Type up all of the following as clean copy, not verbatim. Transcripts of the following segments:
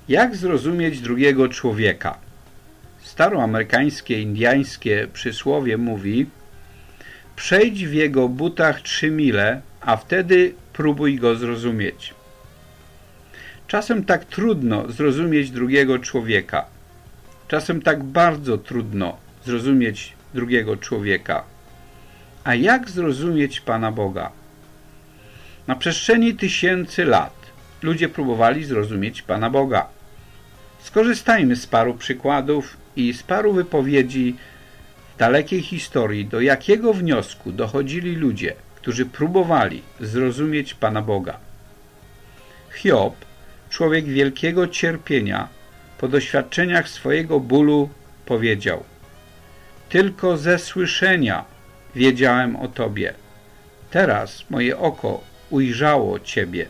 Jak zrozumieć drugiego człowieka? Staroamerykańskie, indiańskie przysłowie mówi: przejdź w jego butach 3 mile, a wtedy próbuj go zrozumieć. Czasem tak trudno zrozumieć drugiego człowieka. Czasem tak bardzo trudno zrozumieć drugiego człowieka. A jak zrozumieć Pana Boga? Na przestrzeni tysięcy lat ludzie próbowali zrozumieć Pana Boga. Skorzystajmy z paru przykładów i z paru wypowiedzi w dalekiej historii, do jakiego wniosku dochodzili ludzie, którzy próbowali zrozumieć Pana Boga. Hiob, człowiek wielkiego cierpienia, po doświadczeniach swojego bólu powiedział: tylko ze słyszenia wiedziałem o Tobie. Teraz moje oko ujrzało Ciebie.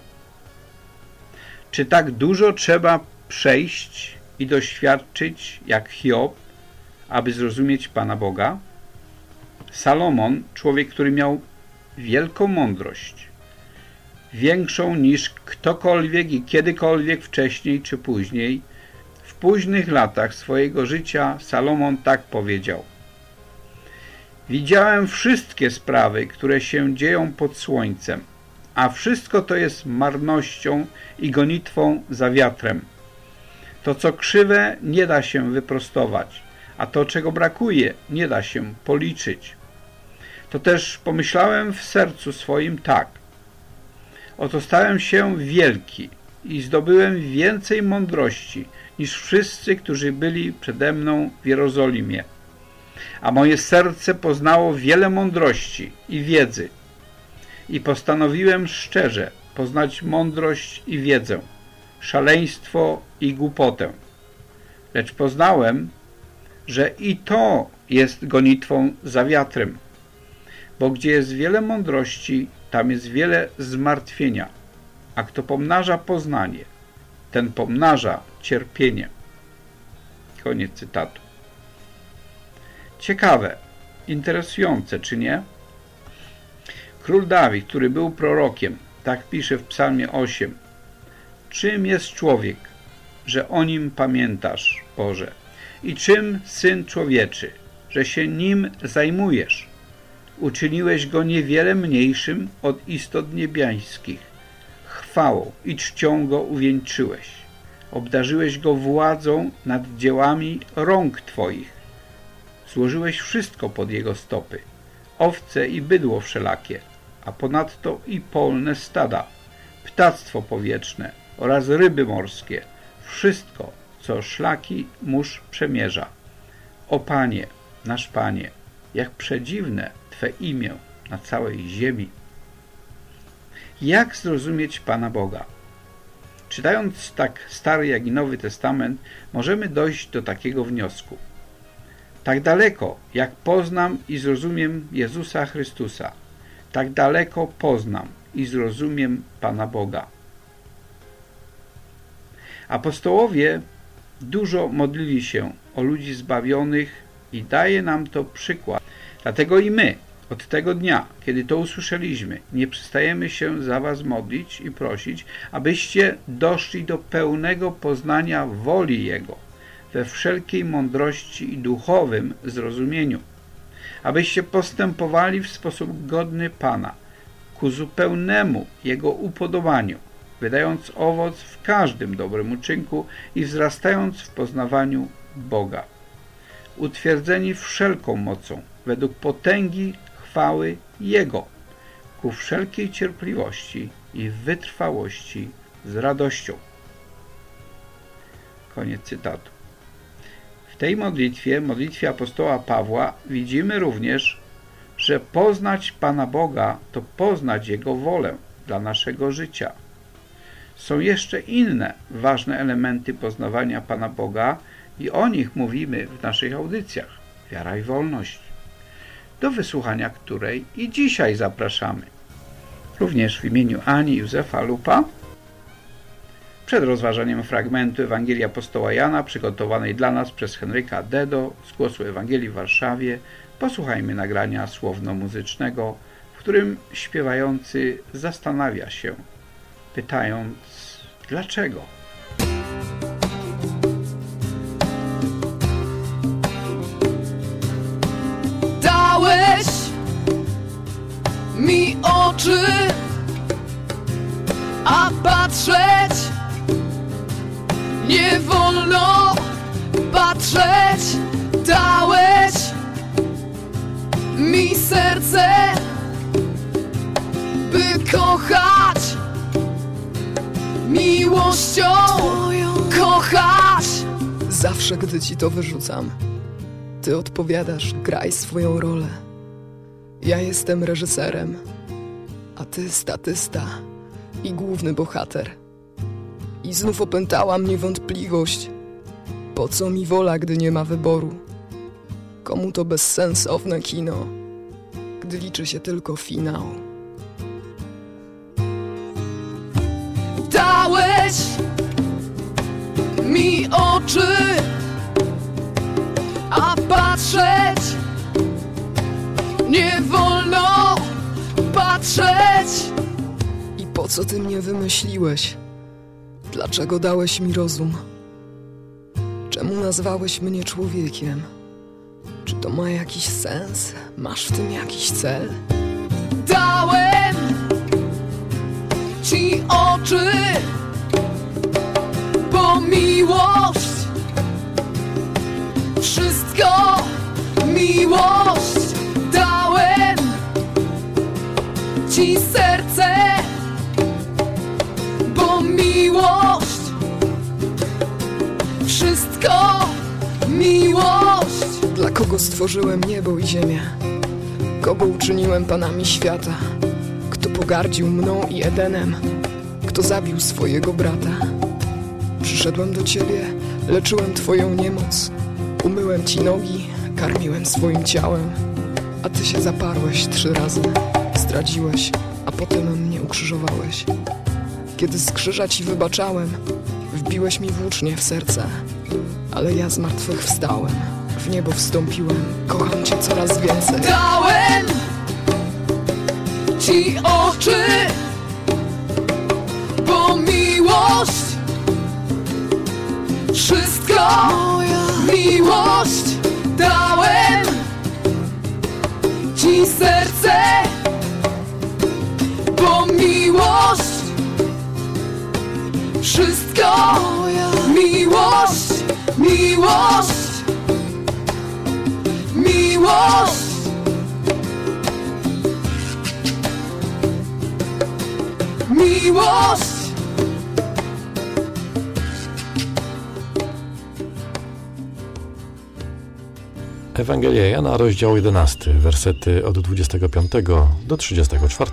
Czy tak dużo trzeba przejść i doświadczyć jak Hiob, aby zrozumieć Pana Boga? Salomon, człowiek, który miał wielką mądrość, większą niż ktokolwiek i kiedykolwiek wcześniej czy później, w późnych latach swojego życia Salomon tak powiedział: widziałem wszystkie sprawy, które się dzieją pod słońcem, a wszystko to jest marnością i gonitwą za wiatrem. To, co krzywe, nie da się wyprostować, a to, czego brakuje, nie da się policzyć. To też pomyślałem w sercu swoim tak: oto stałem się wielki i zdobyłem więcej mądrości niż wszyscy, którzy byli przede mną w Jerozolimie. A moje serce poznało wiele mądrości i wiedzy. I postanowiłem szczerze poznać mądrość i wiedzę, szaleństwo i głupotę. Lecz poznałem, że i to jest gonitwą za wiatrem, bo gdzie jest wiele mądrości, tam jest wiele zmartwienia, a kto pomnaża poznanie, ten pomnaża cierpienie. Koniec cytatu. Ciekawe, interesujące, czy nie? Król Dawid, który był prorokiem, tak pisze w Psalmie 8: czym jest człowiek, że o nim pamiętasz, Boże? I czym syn człowieczy, że się nim zajmujesz? Uczyniłeś go niewiele mniejszym od istot niebiańskich. Chwałą i czcią go uwieńczyłeś. Obdarzyłeś go władzą nad dziełami rąk Twoich. Złożyłeś wszystko pod jego stopy, owce i bydło wszelakie, a ponadto i polne stada, ptactwo powietrzne oraz ryby morskie, wszystko, co szlaki mórz przemierza. O Panie, nasz Panie, jak przedziwne Twe imię na całej ziemi. Jak zrozumieć Pana Boga? Czytając tak Stary, jak i Nowy Testament, możemy dojść do takiego wniosku: tak daleko, jak poznam i zrozumiem Jezusa Chrystusa, tak daleko poznam i zrozumiem Pana Boga. Apostołowie dużo modlili się o ludzi zbawionych i daje nam to przykład. Dlatego i my od tego dnia, kiedy to usłyszeliśmy, nie przestajemy się za was modlić i prosić, abyście doszli do pełnego poznania woli Jego we wszelkiej mądrości i duchowym zrozumieniu, abyście postępowali w sposób godny Pana, ku zupełnemu Jego upodobaniu, wydając owoc w każdym dobrym uczynku i wzrastając w poznawaniu Boga, utwierdzeni wszelką mocą, według potęgi chwały Jego, ku wszelkiej cierpliwości i wytrwałości z radością. Koniec cytatu. W tej modlitwie, modlitwie apostoła Pawła, widzimy również, że poznać Pana Boga to poznać Jego wolę dla naszego życia. Są jeszcze inne ważne elementy poznawania Pana Boga i o nich mówimy w naszych audycjach Wiara i Wolność, do wysłuchania której i dzisiaj zapraszamy. Również w imieniu Ani Józefa Lupa, przed rozważaniem fragmentu Ewangelii apostoła Jana przygotowanej dla nas przez Henryka Dedo z Głosu Ewangelii w Warszawie, posłuchajmy nagrania słowno-muzycznego, w którym śpiewający zastanawia się, pytając dlaczego. oczy, a patrzeć nie wolno. Patrzeć dałeś mi serce, by kochać miłością Twoją, kochać. Zawsze, gdy ci to wyrzucam, ty odpowiadasz: graj swoją rolę. Ja jestem reżyserem, a ty statysta i główny bohater. I znów opętała mnie wątpliwość. Po co mi wola, gdy nie ma wyboru? Komu to bezsensowne kino, gdy liczy się tylko finał? Dałeś mi oczy, a patrzeć nie wolno. Patrzeć. I po co ty mnie wymyśliłeś? Dlaczego dałeś mi rozum? Czemu nazwałeś mnie człowiekiem? Czy to ma jakiś sens? Masz w tym jakiś cel? Dałem ci oczy, bo miłość, wszystko miłość. Dałem ci serce, bo miłość, wszystko miłość. Dla kogo stworzyłem niebo i ziemię? Kogo uczyniłem panami świata? Kto pogardził mną i Edenem? Kto zabił swojego brata? Przyszedłem do ciebie, leczyłem twoją niemoc. Umyłem ci nogi, karmiłem swoim ciałem. A ty się zaparłeś 3 razy, zdradziłeś, a potem mnie ukrzyżowałeś. Kiedy z krzyża ci wybaczałem, wbiłeś mi włócznie w serce. Ale ja z martwych wstałem, w niebo wstąpiłem, kocham cię coraz więcej. Dałem ci oczy, bo miłość, wszystko miłość. Dałem ci serce, bo miłość, wszystko miłość. Miłość, miłość. Miłość. Ewangelia Jana, rozdział 11, wersety od 25 do 34.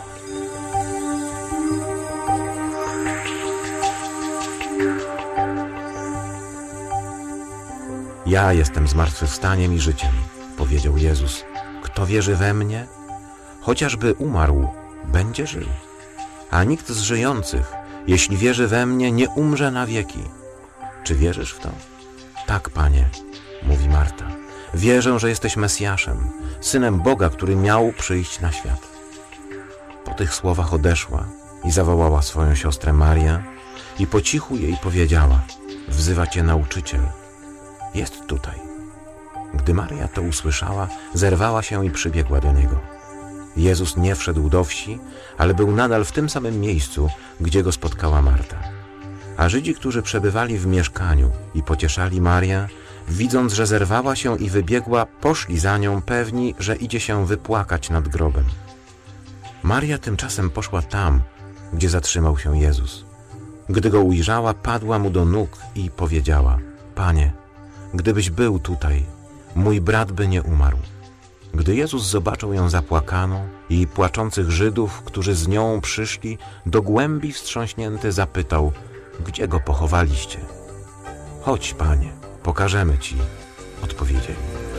Ja jestem zmartwychwstaniem i życiem, powiedział Jezus. Kto wierzy we mnie, chociażby umarł, będzie żył. A nikt z żyjących, jeśli wierzy we mnie, nie umrze na wieki. Czy wierzysz w to? Tak, Panie, mówi Marta. Wierzę, że jesteś Mesjaszem, Synem Boga, który miał przyjść na świat. Po tych słowach odeszła i zawołała swoją siostrę Marię i po cichu jej powiedziała: wzywa cię nauczyciel. Jest tutaj. Gdy Maria to usłyszała, zerwała się i przybiegła do niego. Jezus nie wszedł do wsi, ale był nadal w tym samym miejscu, gdzie go spotkała Marta. A Żydzi, którzy przebywali w mieszkaniu i pocieszali Marię, widząc, że zerwała się i wybiegła, poszli za nią, pewni, że idzie się wypłakać nad grobem. Maria tymczasem poszła tam, gdzie zatrzymał się Jezus. Gdy go ujrzała, padła mu do nóg i powiedziała: Panie, gdybyś był tutaj, mój brat by nie umarł. Gdy Jezus zobaczył ją zapłakaną i płaczących Żydów, którzy z nią przyszli, do głębi wstrząśnięty zapytał: gdzie go pochowaliście? Chodź, Panie, pokażemy ci, odpowiedzieli.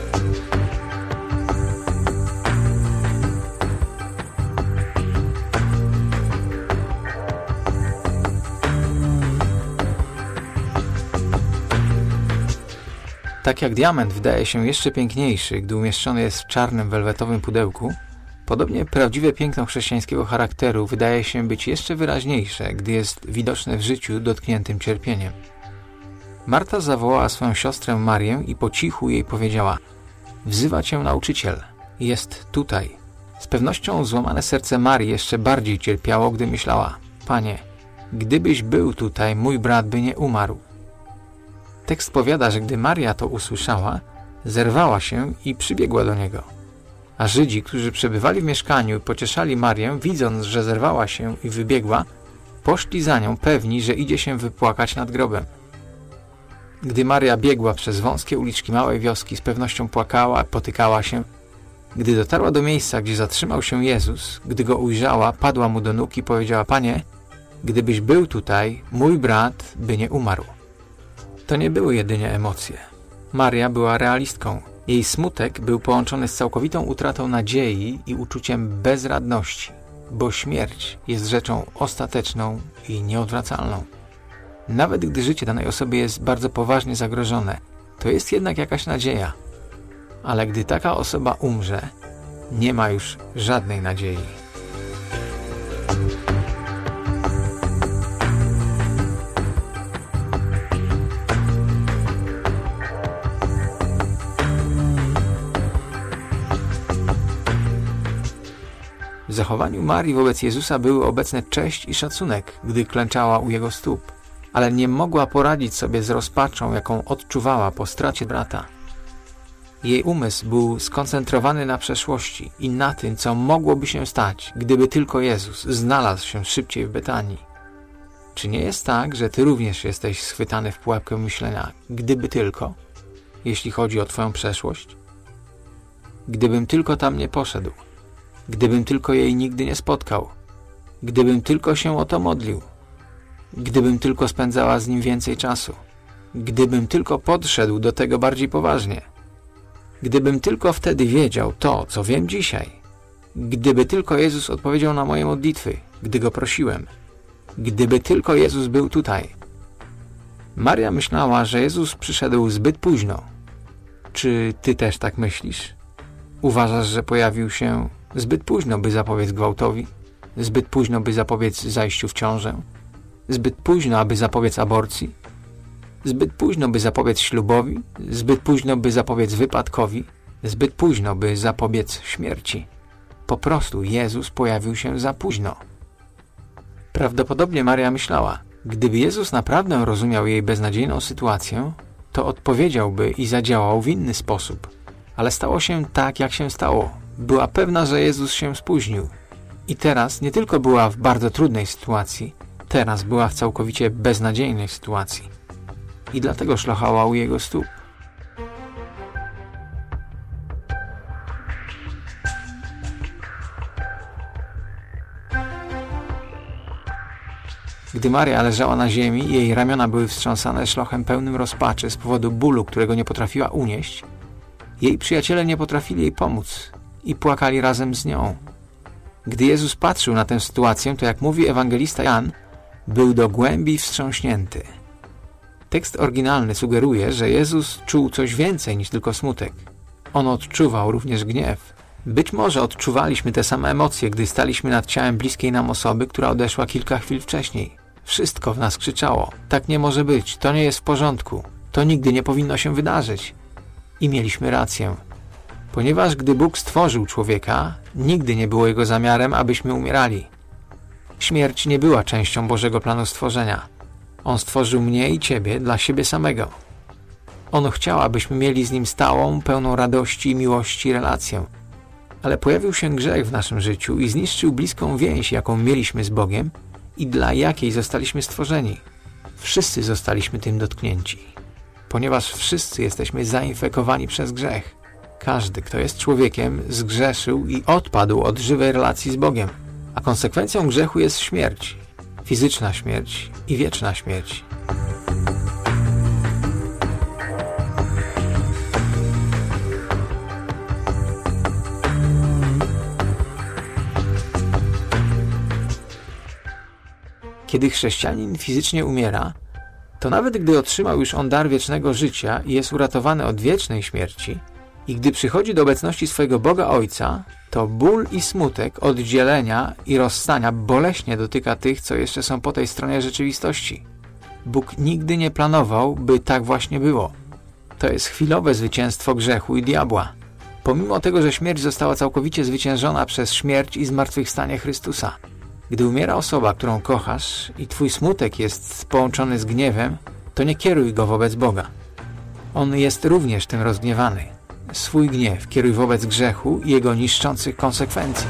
Tak jak diament wydaje się jeszcze piękniejszy, gdy umieszczony jest w czarnym welwetowym pudełku, podobnie prawdziwe piękno chrześcijańskiego charakteru wydaje się być jeszcze wyraźniejsze, gdy jest widoczne w życiu dotkniętym cierpieniem. Marta zawołała swoją siostrę Marię i po cichu jej powiedziała: wzywa cię nauczyciel, jest tutaj. Z pewnością złamane serce Marii jeszcze bardziej cierpiało, gdy myślała: Panie, gdybyś był tutaj, mój brat by nie umarł. Tekst powiada, że gdy Maria to usłyszała, zerwała się i przybiegła do Niego. A Żydzi, którzy przebywali w mieszkaniu i pocieszali Marię, widząc, że zerwała się i wybiegła, poszli za nią pewni, że idzie się wypłakać nad grobem. Gdy Maria biegła przez wąskie uliczki małej wioski, z pewnością płakała, potykała się. Gdy dotarła do miejsca, gdzie zatrzymał się Jezus, gdy Go ujrzała, padła Mu do nóg i powiedziała: Panie, gdybyś był tutaj, mój brat by nie umarł. To nie były jedynie emocje. Maria była realistką. Jej smutek był połączony z całkowitą utratą nadziei i uczuciem bezradności, bo śmierć jest rzeczą ostateczną i nieodwracalną. Nawet gdy życie danej osoby jest bardzo poważnie zagrożone, to jest jednak jakaś nadzieja. Ale gdy taka osoba umrze, nie ma już żadnej nadziei. W zachowaniu Marii wobec Jezusa były obecne cześć i szacunek, gdy klęczała u Jego stóp, ale nie mogła poradzić sobie z rozpaczą, jaką odczuwała po stracie brata. Jej umysł był skoncentrowany na przeszłości i na tym, co mogłoby się stać, gdyby tylko Jezus znalazł się szybciej w Betanii. Czy nie jest tak, że Ty również jesteś schwytany w pułapkę myślenia, gdyby tylko, jeśli chodzi o Twoją przeszłość? Gdybym tylko tam nie poszedł, gdybym tylko jej nigdy nie spotkał, gdybym tylko się o to modlił, gdybym tylko spędzała z nim więcej czasu, gdybym tylko podszedł do tego bardziej poważnie, gdybym tylko wtedy wiedział to, co wiem dzisiaj, gdyby tylko Jezus odpowiedział na moje modlitwy, gdy Go prosiłem, gdyby tylko Jezus był tutaj. Maria myślała, że Jezus przyszedł zbyt późno. Czy Ty też tak myślisz? Uważasz, że pojawił się zbyt późno, by zapobiec gwałtowi? Zbyt późno, by zapobiec zajściu w ciążę? Zbyt późno, aby zapobiec aborcji? Zbyt późno, by zapobiec ślubowi? Zbyt późno, by zapobiec wypadkowi? Zbyt późno, by zapobiec śmierci? Po prostu Jezus pojawił się za późno. Prawdopodobnie Maria myślała: gdyby Jezus naprawdę rozumiał jej beznadziejną sytuację, to odpowiedziałby i zadziałał w inny sposób. Ale stało się tak, jak się stało. Była pewna, że Jezus się spóźnił. I teraz nie tylko była w bardzo trudnej sytuacji, teraz była w całkowicie beznadziejnej sytuacji. I dlatego szlochała u Jego stóp. Gdy Maria leżała na ziemi, jej ramiona były wstrząsane szlochem pełnym rozpaczy z powodu bólu, którego nie potrafiła unieść, jej przyjaciele nie potrafili jej pomóc i płakali razem z nią. Gdy Jezus patrzył na tę sytuację, to jak mówi ewangelista Jan, był do głębi wstrząśnięty. Tekst oryginalny sugeruje, że Jezus czuł coś więcej niż tylko smutek. On odczuwał również gniew. Być może odczuwaliśmy te same emocje, gdy staliśmy nad ciałem bliskiej nam osoby, która odeszła kilka chwil wcześniej. Wszystko w nas krzyczało: tak nie może być, to nie jest w porządku, to nigdy nie powinno się wydarzyć. I mieliśmy rację. Ponieważ gdy Bóg stworzył człowieka, nigdy nie było Jego zamiarem, abyśmy umierali. Śmierć nie była częścią Bożego planu stworzenia. On stworzył mnie i Ciebie dla siebie samego. On chciał, abyśmy mieli z Nim stałą, pełną radości i miłości relację. Ale pojawił się grzech w naszym życiu i zniszczył bliską więź, jaką mieliśmy z Bogiem i dla jakiej zostaliśmy stworzeni. Wszyscy zostaliśmy tym dotknięci. Ponieważ wszyscy jesteśmy zainfekowani przez grzech. Każdy, kto jest człowiekiem, zgrzeszył i odpadł od żywej relacji z Bogiem. A konsekwencją grzechu jest śmierć. Fizyczna śmierć i wieczna śmierć. Kiedy chrześcijanin fizycznie umiera, to nawet gdy otrzymał już on dar wiecznego życia i jest uratowany od wiecznej śmierci, i gdy przychodzi do obecności swojego Boga Ojca, to ból i smutek oddzielenia i rozstania boleśnie dotyka tych, co jeszcze są po tej stronie rzeczywistości. Bóg nigdy nie planował, by tak właśnie było. To jest chwilowe zwycięstwo grzechu i diabła. Pomimo tego, że śmierć została całkowicie zwyciężona przez śmierć i zmartwychwstanie Chrystusa. Gdy umiera osoba, którą kochasz i twój smutek jest połączony z gniewem, to nie kieruj go wobec Boga. On jest również tym rozgniewany. Swój gniew kieruj wobec grzechu i jego niszczących konsekwencji.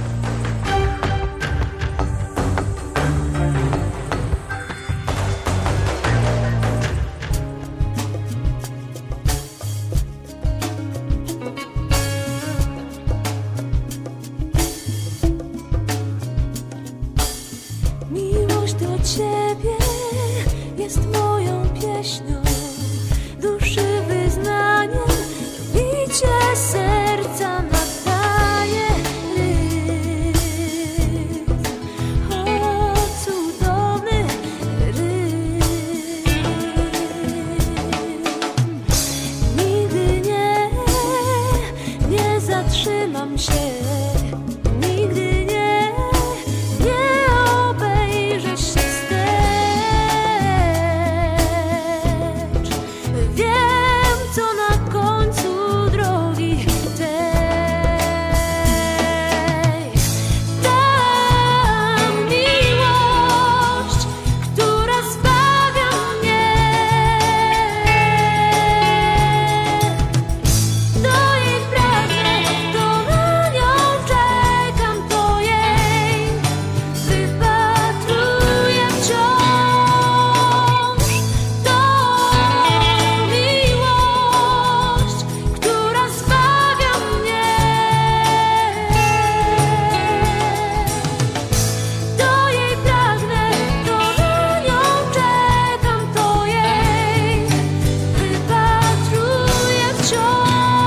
Miłość do Ciebie jest moją pieśnią, duszy wyznaniem, bicie serca nadaje rytm. O, cudowny rytm. Nigdy nie zatrzymam się. Nigdy nie obejrzę się wstecz. Wiem, co na końcu drogi tej. Tam miłość, która zbawia mnie. Do jej pragnę, to na nią czekam, to jej wypatruję wciąż. To miłość, która zbawia mnie. Do jej pragnę, to na nią czekam, to jej wypatruję wciąż.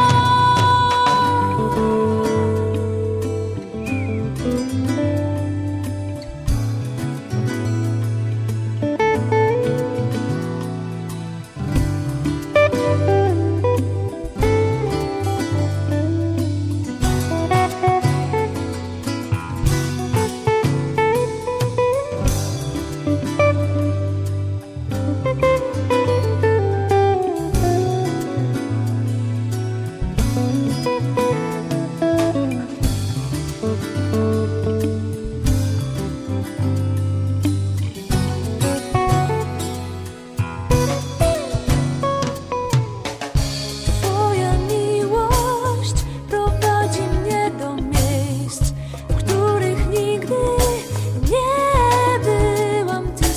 Twoja miłość prowadzi mnie do miejsc, w których nigdy nie byłam. Ty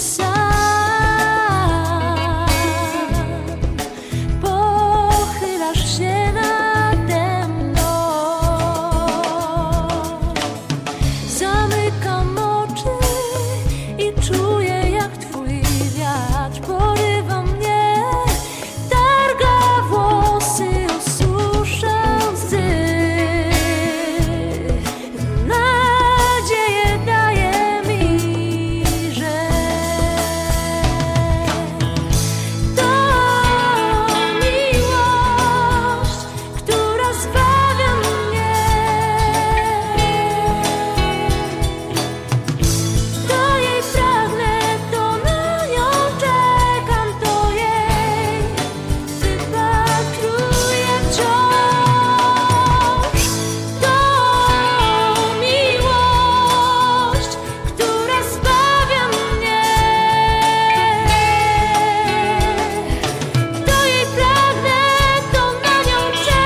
sam pochylasz się nade mną. Zamykam oczy i czuję, jak twój wiatr porywa mnie, targa włosy, osusza łzy. Nadzieję daje mi, że to miłość, która zbawia mnie. Do jej pragnę, to na nią czekam, to jej wypatruję wciąż. To miłość, która zbawia mnie. Do jej pragnę, to na nią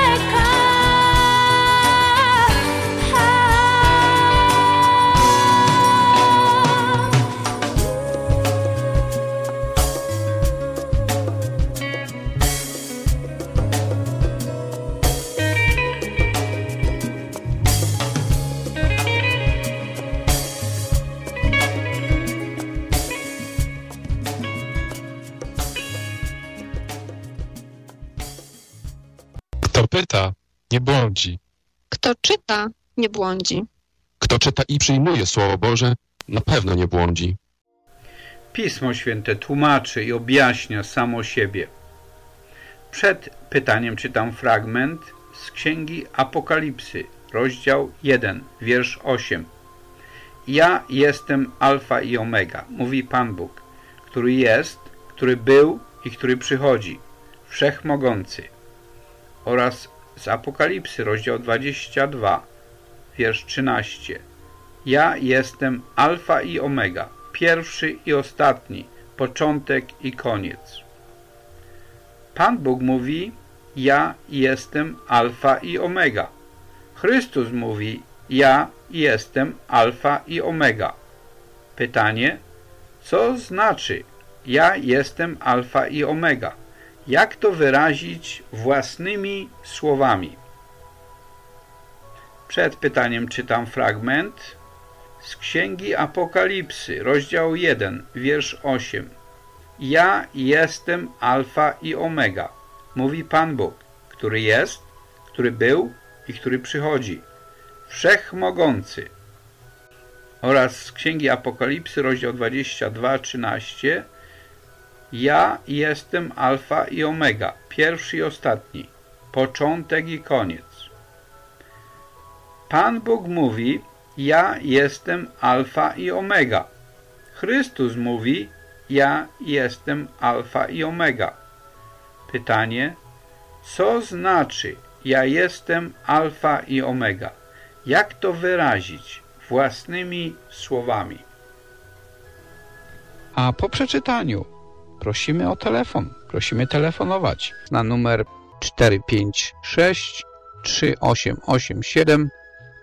Kto pyta, nie błądzi. Kto czyta, nie błądzi. Kto czyta i przyjmuje Słowo Boże, na pewno nie błądzi. Pismo Święte tłumaczy i objaśnia samo siebie. Przed pytaniem czytam fragment z Księgi Apokalipsy, rozdział 1, wiersz 8. Ja jestem Alfa i Omega, mówi Pan Bóg, który jest, który był i który przychodzi, Wszechmogący. Oraz z Apokalipsy, rozdział 22, wiersz 13. Ja jestem Alfa i Omega, pierwszy i ostatni, początek i koniec. Pan Bóg mówi, ja jestem Alfa i Omega. Chrystus mówi, ja jestem Alfa i Omega. Pytanie, co znaczy ja jestem Alfa i Omega? Jak to wyrazić własnymi słowami? Przed pytaniem czytam fragment z Księgi Apokalipsy, rozdział 1, wiersz 8. Ja jestem Alfa i Omega, mówi Pan Bóg, który jest, który był i który przychodzi, wszechmogący. Oraz z Księgi Apokalipsy, rozdział 22, 13. Ja jestem Alfa i Omega, pierwszy i ostatni, początek i koniec. Pan Bóg mówi, ja jestem Alfa i Omega. Chrystus mówi, ja jestem Alfa i Omega. Pytanie, co znaczy ja jestem Alfa i Omega? Jak to wyrazić własnymi słowami? A po przeczytaniu prosimy o telefon. Prosimy telefonować na numer 456 3887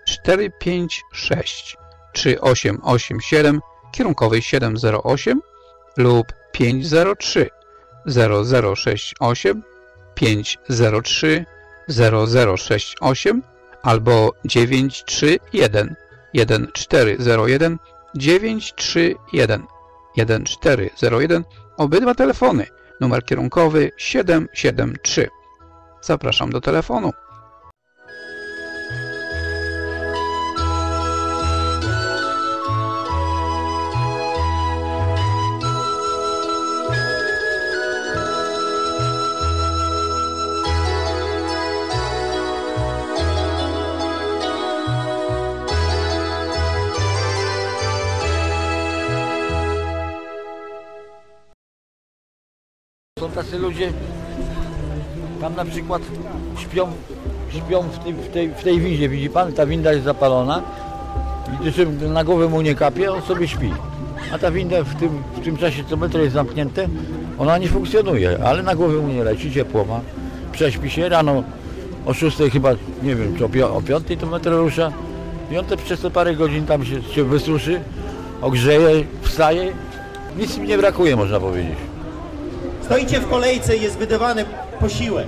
456 3887 kierunkowej 708 lub 503 0068 503 0068 albo 931 1401 931 1401. Obydwa telefony. Numer kierunkowy 773. Zapraszam do telefonu. Są tacy ludzie, tam na przykład śpią w tej windzie, widzi pan, ta winda jest zapalona i gdy na głowę mu nie kapie, on sobie śpi. A ta winda w tym czasie, co metro jest zamknięte, ona nie funkcjonuje, ale na głowę mu nie leci, ciepło ma, prześpi się, rano o 6 chyba, nie wiem, czy o 5 to metro rusza i on przez te parę godzin tam się wysuszy, ogrzeje, wstaje, nic mi nie brakuje, można powiedzieć. Stoicie w kolejce i jest wydawany posiłek.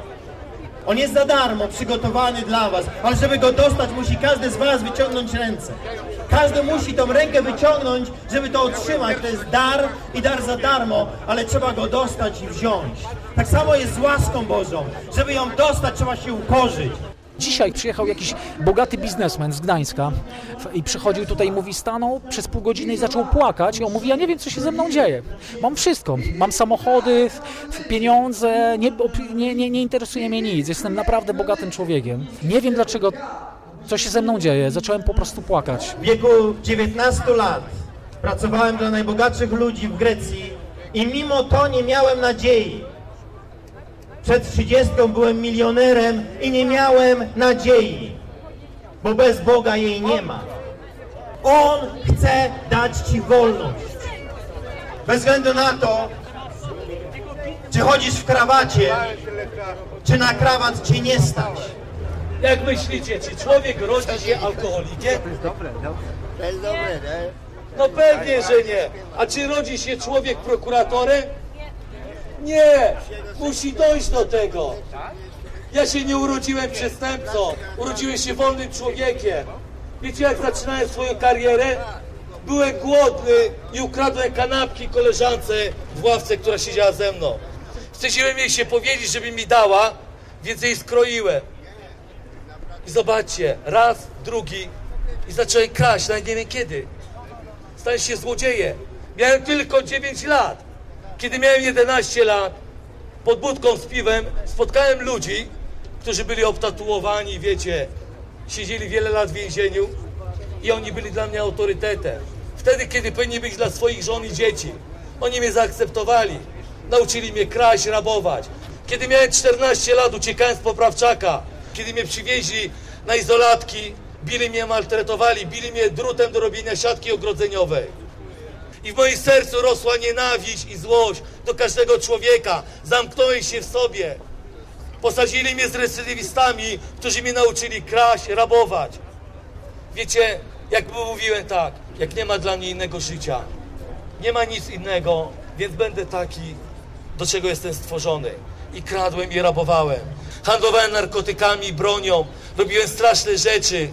On jest za darmo przygotowany dla was, ale żeby go dostać, musi każdy z was wyciągnąć ręce. Każdy musi tą rękę wyciągnąć, żeby to otrzymać. To jest dar i dar za darmo, ale trzeba go dostać i wziąć. Tak samo jest z łaską Bożą. Żeby ją dostać, trzeba się ukorzyć. Dzisiaj przyjechał jakiś bogaty biznesmen z Gdańska i przychodził tutaj i mówi, stanął przez pół godziny i zaczął płakać. I on mówi, ja nie wiem, co się ze mną dzieje. Mam wszystko. Mam samochody, pieniądze, nie interesuje mnie nic. Jestem naprawdę bogatym człowiekiem. Nie wiem dlaczego, co się ze mną dzieje. Zacząłem po prostu płakać. W wieku 19 lat pracowałem dla najbogatszych ludzi w Grecji i mimo to nie miałem nadziei. Przed 30 byłem milionerem i nie miałem nadziei, bo bez Boga jej nie ma. On chce dać ci wolność. Bez względu na to, czy chodzisz w krawacie, czy na krawat cię nie stać. Jak myślicie, czy człowiek rodzi się alkoholikiem? To jest dobre, nie? No pewnie, że nie. A czy rodzi się człowiek prokuratorem? Nie! Musi dojść do tego. Ja się nie urodziłem przestępcą. Urodziłem się wolnym człowiekiem. Wiecie, jak zaczynałem swoją karierę? Byłem głodny i ukradłem kanapki koleżance w ławce, która siedziała ze mną. Chciałem jej się powiedzieć, żeby mi dała, więc jej skroiłem. I zobaczcie, raz, drugi i zacząłem kraść, ale nie wiem kiedy. Stałem się złodziejem. Miałem tylko 9 lat. Kiedy miałem 11 lat, pod budką z piwem spotkałem ludzi, którzy byli obtatuowani, wiecie, siedzieli wiele lat w więzieniu i oni byli dla mnie autorytetem. Wtedy, kiedy powinni być dla swoich żon i dzieci. Oni mnie zaakceptowali. Nauczyli mnie kraść, rabować. Kiedy miałem 14 lat, uciekałem z Poprawczaka. Kiedy mnie przywieźli na izolatki, bili mnie, maltretowali, bili mnie drutem do robienia siatki ogrodzeniowej. I w moim sercu rosła nienawiść i złość do każdego człowieka. Zamknąłem się w sobie. Posadzili mnie z recydywistami, którzy mnie nauczyli kraść, rabować. Wiecie, jak mówiłem tak, jak nie ma dla mnie innego życia, nie ma nic innego, więc będę taki, do czego jestem stworzony. I kradłem i rabowałem. Handlowałem narkotykami, bronią, robiłem straszne rzeczy.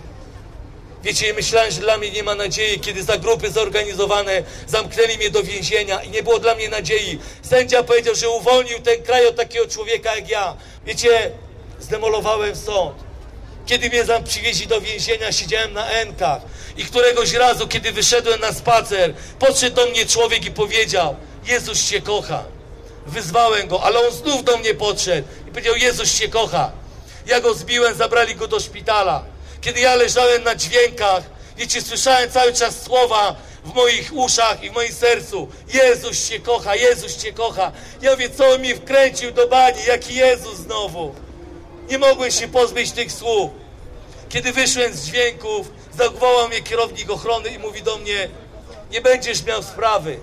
Wiecie, myślałem, że dla mnie nie ma nadziei, kiedy za grupy zorganizowane zamknęli mnie do więzienia i nie było dla mnie nadziei. Sędzia powiedział, że uwolnił ten kraj od takiego człowieka jak ja. Wiecie, zdemolowałem sąd. Kiedy mnie przywieźli do więzienia, siedziałem na Enkach i któregoś razu, kiedy wyszedłem na spacer, podszedł do mnie człowiek i powiedział: Jezus cię kocha. Wyzwałem go, ale on znów do mnie podszedł i powiedział: Jezus cię kocha. Ja go zbiłem, zabrali go do szpitala. Kiedy ja leżałem na dźwiękach, wiecie, słyszałem cały czas słowa w moich uszach i w moim sercu: Jezus cię kocha, Jezus cię kocha. Ja mówię, co on mnie wkręcił do bani, jaki Jezus znowu. Nie mogłem się pozbyć tych słów. Kiedy wyszłem z dźwięków, zawołał mnie kierownik ochrony i mówi do mnie: nie będziesz miał sprawy.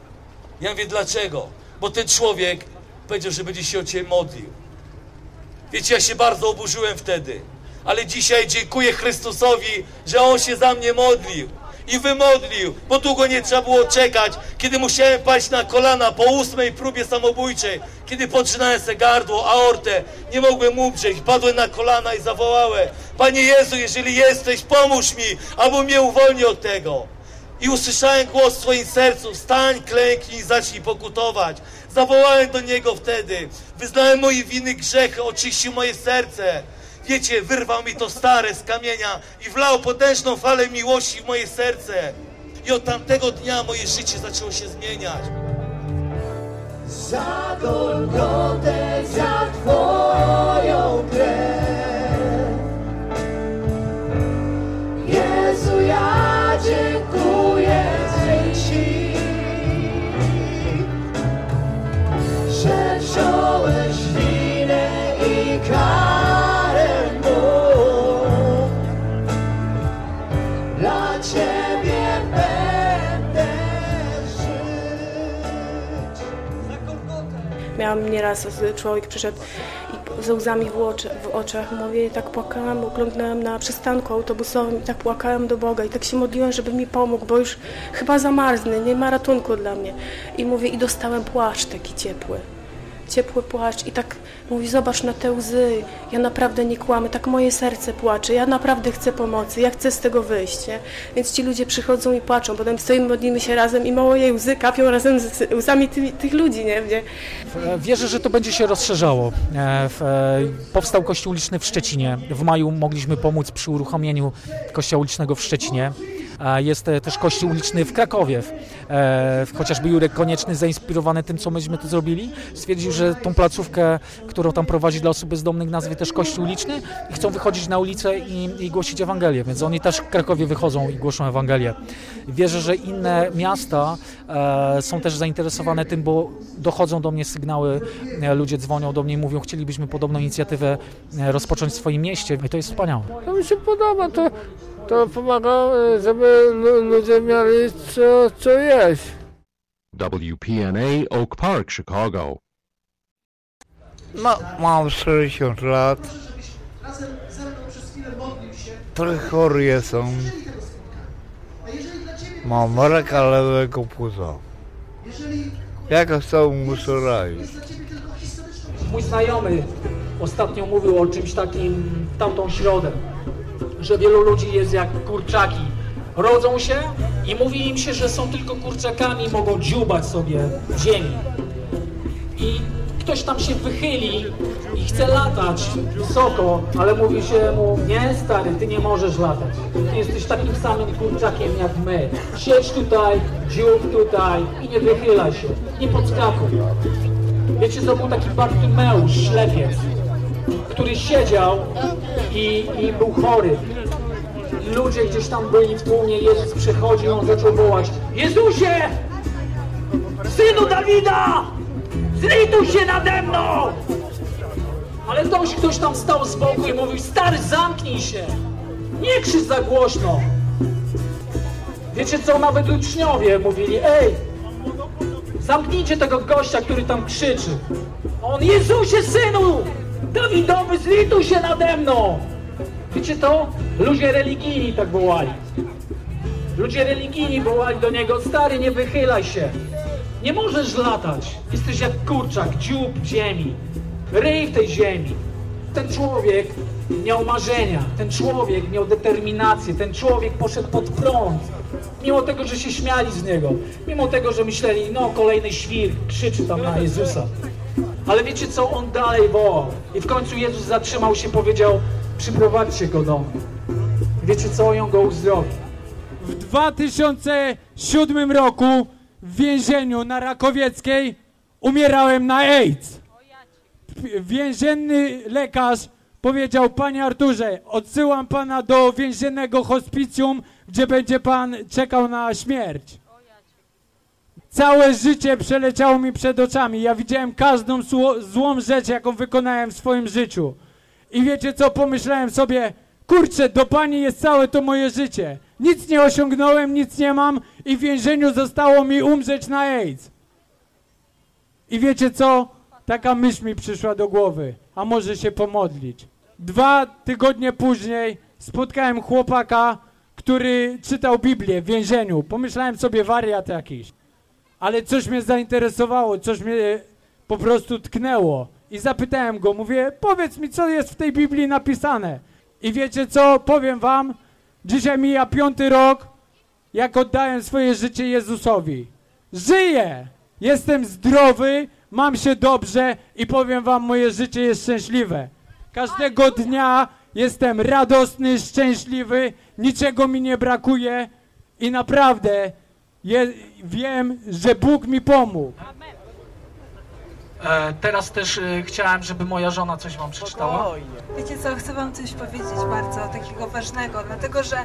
Ja mówię, dlaczego? Bo ten człowiek powiedział, że będzie się o ciebie modlił. Wiecie, ja się bardzo oburzyłem wtedy. Ale dzisiaj dziękuję Chrystusowi, że On się za mnie modlił. I wymodlił, bo długo nie trzeba było czekać, kiedy musiałem paść na kolana po 8. próbie samobójczej, kiedy podrzynałem se gardło, aortę, nie mogłem umrzeć, padłem na kolana i zawołałem: Panie Jezu, jeżeli jesteś, pomóż mi, albo mnie uwolni od tego. I usłyszałem głos w swoim sercu: wstań, klęknij i zacznij pokutować. Zawołałem do Niego wtedy, wyznałem moje winy, grzechy, oczyścił moje serce. Wiecie, wyrwał mi to stare z kamienia i wlał potężną falę miłości w moje serce. I od tamtego dnia moje życie zaczęło się zmieniać. Za Golgotę, za Twoją krew. Jezu, ja dziękuję Ci, że wziąłeś winę i karę mą. Dla Ciebie będę żyć. Miałam nieraz, człowiek przyszedł i ze łzami w oczach, mówię, i tak płakałam, uklęknęłam na przystanku autobusowym i tak płakałam do Boga i tak się modliłam, żeby mi pomógł, bo już chyba zamarznę, nie ma ratunku dla mnie. I mówię, i dostałem płaszcz taki ciepły płaszcz i tak mówi: zobacz na te łzy, ja naprawdę nie kłamę, tak moje serce płacze, ja naprawdę chcę pomocy, ja chcę z tego wyjść, nie? Więc ci ludzie przychodzą i płaczą, potem stoimy, modlimy się razem i moje łzy kapią razem z łzami tych ludzi, nie? Wierzę, że to będzie się rozszerzało. Powstał kościół uliczny w Szczecinie. W maju mogliśmy pomóc przy uruchomieniu kościoła ulicznego w Szczecinie. Jest też kościół uliczny w Krakowie. Chociażby Jurek Konieczny, zainspirowany tym, co myśmy tu zrobili, stwierdził, że tą placówkę, którą tam prowadzi dla osób bezdomnych, nazwie też kościół uliczny i chcą wychodzić na ulicę i głosić Ewangelię, więc oni też w Krakowie wychodzą i głoszą Ewangelię. Wierzę, że inne miasta są też zainteresowane tym, bo dochodzą do mnie sygnały, ludzie dzwonią do mnie i mówią: chcielibyśmy podobną inicjatywę rozpocząć w swoim mieście i to jest wspaniałe. To mi się podoba, to pomaga, żeby ludzie mieli co jeść. WPNA Oak Park, Chicago. No, mam 60 lat. Trochę chory jestem. Mam raka lewego płuca. Jak z tobą muszę radzić? Mój znajomy ostatnio mówił o czymś takim w tamtą środę, że wielu ludzi jest jak kurczaki. Rodzą się i mówi im się, że są tylko kurczakami, mogą dziubać sobie w ziemi. I ktoś tam się wychyli i chce latać wysoko, ale mówi się mu: nie stary, ty nie możesz latać. Ty jesteś takim samym kurczakiem jak my. Siedź tutaj, dziób tutaj i nie wychylaj się, nie podskakuj. Wiecie, to był taki Bartimeusz, ślepiec, który siedział i był chory. Ludzie gdzieś tam byli w tłumie, Jezus przychodził, on zaczął wołać: Jezusie! Synu Dawida! Zlituj się nade mną! Ale ktoś tam stał z boku i mówił: stary, zamknij się! Nie krzycz za głośno! Wiecie co, nawet uczniowie mówili: ej, zamknijcie tego gościa, który tam krzyczy. On: Jezusie, Synu Dawidowy, zlituj się nade mną! Wiecie to? Ludzie religijni tak wołali. Ludzie religijni wołali do niego: stary, nie wychylaj się. Nie możesz latać. Jesteś jak kurczak, dziób w ziemi. Ryj w tej ziemi. Ten człowiek miał marzenia. Ten człowiek miał determinację. Ten człowiek poszedł pod prąd. Mimo tego, że się śmiali z niego. Mimo tego, że myśleli: no, kolejny świr krzyczy tam na Jezusa. Ale wiecie co? On dalej wołał. I w końcu Jezus zatrzymał się, powiedział: przyprowadźcie go do mnie. Wiecie co? On go uzdrowił. W 2007 roku w więzieniu na Rakowieckiej umierałem na AIDS. Więzienny lekarz powiedział: panie Arturze, odsyłam pana do więziennego hospicjum, gdzie będzie pan czekał na śmierć. Całe życie przeleciało mi przed oczami. Ja widziałem każdą złą rzecz, jaką wykonałem w swoim życiu. I wiecie co? Pomyślałem sobie: kurczę, do Pani jest całe to moje życie. Nic nie osiągnąłem, nic nie mam i w więzieniu zostało mi umrzeć na AIDS. I wiecie co? Taka myśl mi przyszła do głowy. A może się pomodlić. 2 tygodnie później spotkałem chłopaka, który czytał Biblię w więzieniu. Pomyślałem sobie: wariat jakiś. Ale coś mnie zainteresowało, coś mnie po prostu tknęło. I zapytałem go, mówię: powiedz mi, co jest w tej Biblii napisane. I wiecie co? Powiem wam, dzisiaj mija 5. rok, jak oddałem swoje życie Jezusowi. Żyję! Jestem zdrowy, mam się dobrze i powiem wam, moje życie jest szczęśliwe. Każdego dnia jestem radosny, szczęśliwy, niczego mi nie brakuje i naprawdę wiem, że Bóg mi pomógł. Teraz też chciałem, żeby moja żona coś wam przeczytała. Wiecie co, chcę wam coś powiedzieć bardzo takiego ważnego, dlatego że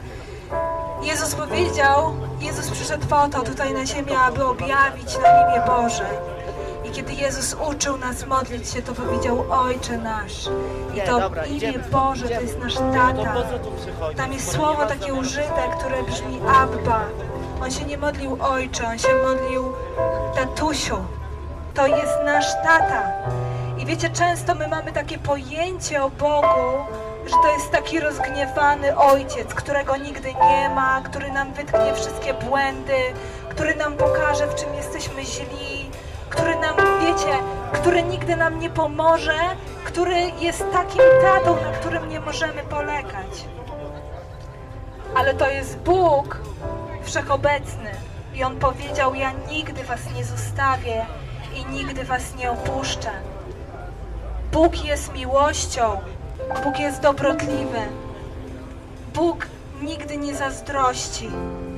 Jezus przyszedł po to tutaj na ziemię, aby objawić nam imię Boże. I kiedy Jezus uczył nas modlić się, to powiedział: Ojcze nasz. I to imię Boże to jest nasz tata. Tam jest słowo takie użyte, które brzmi Abba. On się nie modlił Ojcze, on się modlił tatusiu. To jest nasz tata. I wiecie, często my mamy takie pojęcie o Bogu, że to jest taki rozgniewany ojciec, którego nigdy nie ma, który nam wytknie wszystkie błędy, który nam pokaże, w czym jesteśmy źli, który nam, wiecie, który nigdy nam nie pomoże, który jest takim tatą, na którym nie możemy polegać. Ale to jest Bóg wszechobecny. I On powiedział: ja nigdy was nie zostawię i nigdy was nie opuszczę. Bóg jest miłością. Bóg jest dobrotliwy. Bóg nigdy nie zazdrości.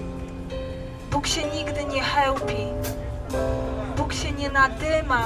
Bóg się nigdy nie chełpi. Bóg się nie nadyma.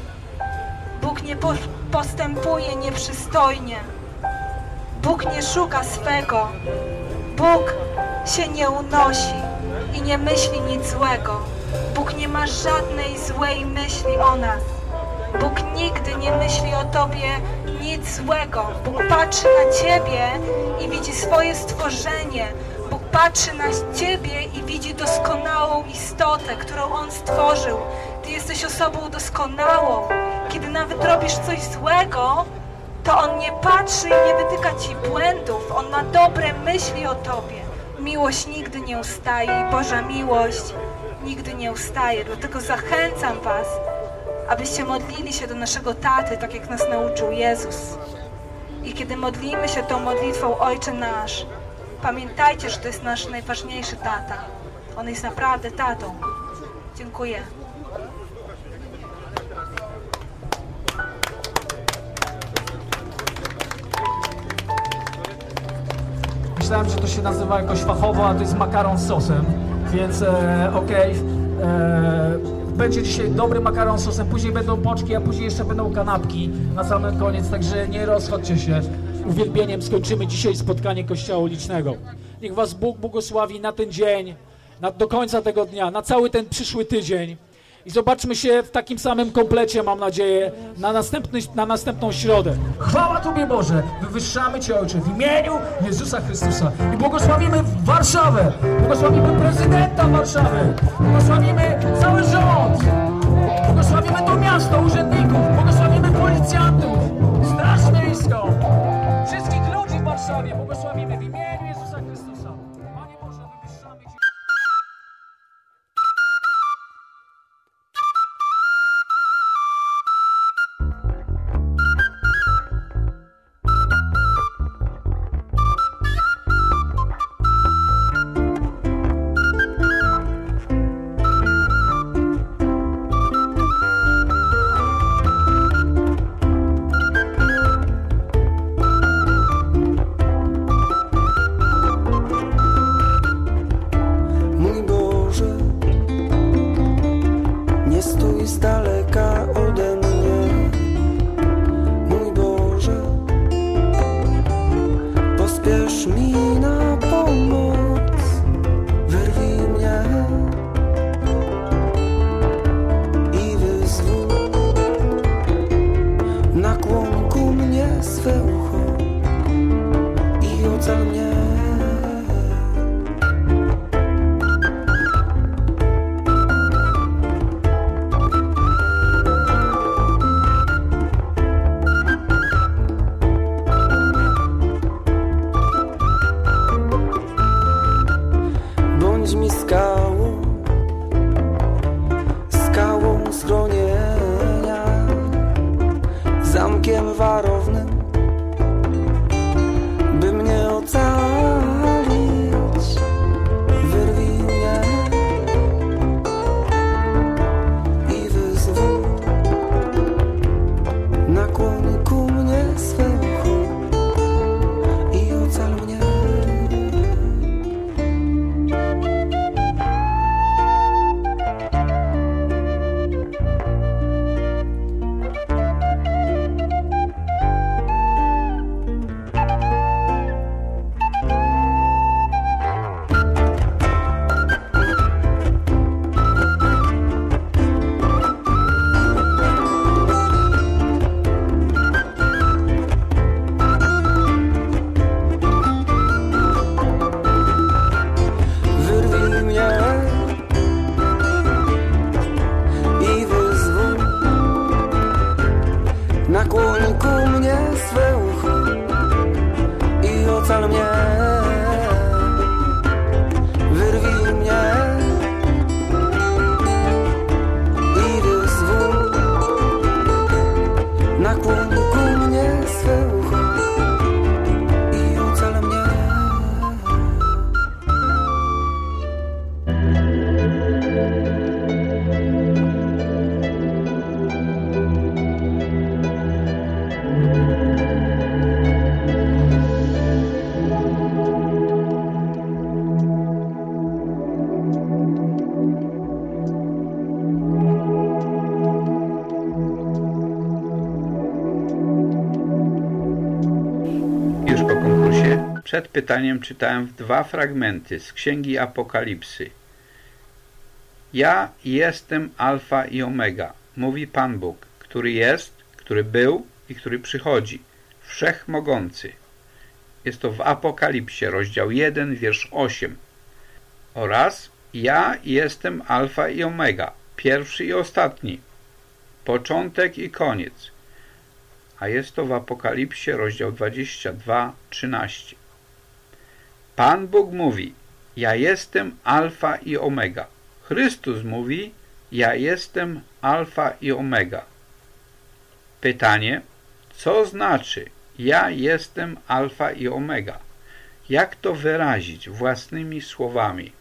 Bóg nie postępuje nieprzystojnie. Bóg nie szuka swego. Bóg się nie unosi i nie myśli nic złego. Bóg nie ma żadnej złej myśli o nas. Bóg nigdy nie myśli o tobie nic złego. Bóg patrzy na ciebie i widzi swoje stworzenie. Bóg patrzy na ciebie i widzi doskonałą istotę, którą On stworzył. Ty jesteś osobą doskonałą. Kiedy nawet robisz coś złego, to On nie patrzy i nie wytyka ci błędów. On ma dobre myśli o tobie. Miłość nigdy nie ustaje i Boża miłość nigdy nie ustaje. Dlatego zachęcam was, abyście modlili się do naszego taty, tak jak nas nauczył Jezus. I kiedy modlimy się tą modlitwą Ojcze nasz, pamiętajcie, że to jest nasz najważniejszy tata. On jest naprawdę tatą. Dziękuję. Myślałem, że to się nazywa jakoś fachowo, a to jest makaron z sosem, więc okej. Będzie dzisiaj dobry makaron z sosem, później będą boczki, a później jeszcze będą kanapki na samym koniec, także nie rozchodźcie się. Uwielbieniem skończymy dzisiaj spotkanie Kościoła Ulicznego. Niech was Bóg błogosławi na ten dzień, do końca tego dnia, na cały ten przyszły tydzień. I zobaczmy się w takim samym komplecie, mam nadzieję, na następną środę. Chwała Tobie, Boże! Wywyższamy Cię, Ojcze, w imieniu Jezusa Chrystusa. I błogosławimy Warszawę, błogosławimy prezydenta Warszawy, błogosławimy cały rząd, błogosławimy to miasto, urzędników, błogosławimy policjantów, Straż Miejską, wszystkich ludzi w Warszawie, błogosławimy w imieniu Jezusa Chrystusa. Panie Boże, wywyższamy Cię. Przed pytaniem czytałem 2 fragmenty z Księgi Apokalipsy. Ja jestem Alfa i Omega, mówi Pan Bóg, który jest, który był i który przychodzi, Wszechmogący. Jest to w Apokalipsie, rozdział 1, wiersz 8. Oraz ja jestem Alfa i Omega, pierwszy i ostatni, początek i koniec. A jest to w Apokalipsie, rozdział 22, 13. Pan Bóg mówi, ja jestem Alfa i Omega. Chrystus mówi, ja jestem Alfa i Omega. Pytanie, co znaczy ja jestem Alfa i Omega? Jak to wyrazić własnymi słowami?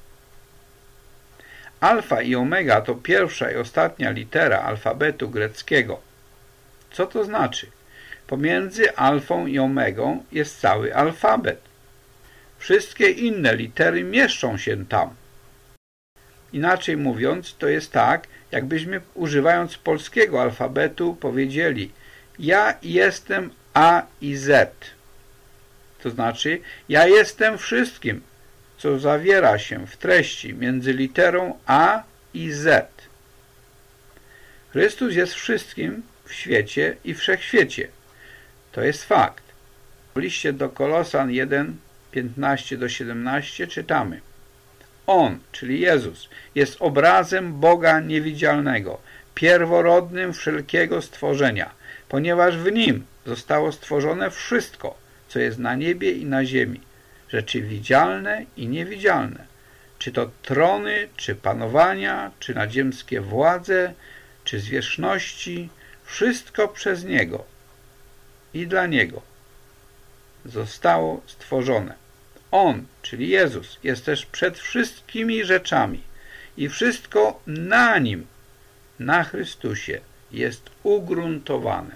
Alfa i Omega to pierwsza i ostatnia litera alfabetu greckiego. Co to znaczy? Pomiędzy alfą i omegą jest cały alfabet. Wszystkie inne litery mieszczą się tam. Inaczej mówiąc, to jest tak, jakbyśmy używając polskiego alfabetu powiedzieli ja jestem A i Z. To znaczy, ja jestem wszystkim, co zawiera się w treści między literą A i Z. Chrystus jest wszystkim w świecie i wszechświecie. To jest fakt. W liście do Kolosan 1, 15-17 czytamy: On, czyli Jezus, jest obrazem Boga niewidzialnego, pierworodnym wszelkiego stworzenia, ponieważ w Nim zostało stworzone wszystko, co jest na niebie i na ziemi, rzeczy widzialne i niewidzialne, czy to trony, czy panowania, czy nadziemskie władze, czy zwierzchności, wszystko przez Niego i dla Niego zostało stworzone. On, czyli Jezus, jest też przed wszystkimi rzeczami i wszystko na Nim, na Chrystusie, jest ugruntowane.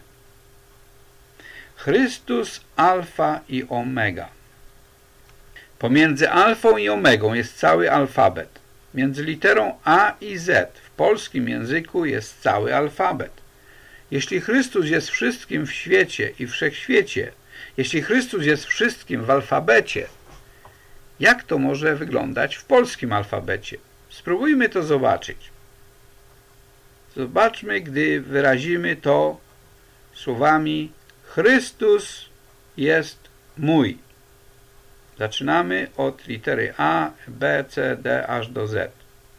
Chrystus alfa i omega. Pomiędzy alfą i omegą jest cały alfabet. Między literą A i Z w polskim języku jest cały alfabet. Jeśli Chrystus jest wszystkim w świecie i wszechświecie, jeśli Chrystus jest wszystkim w alfabecie, jak to może wyglądać w polskim alfabecie? Spróbujmy to zobaczyć. Zobaczmy, gdy wyrazimy to słowami: Chrystus jest mój. Zaczynamy od litery A, B, C, D aż do Z.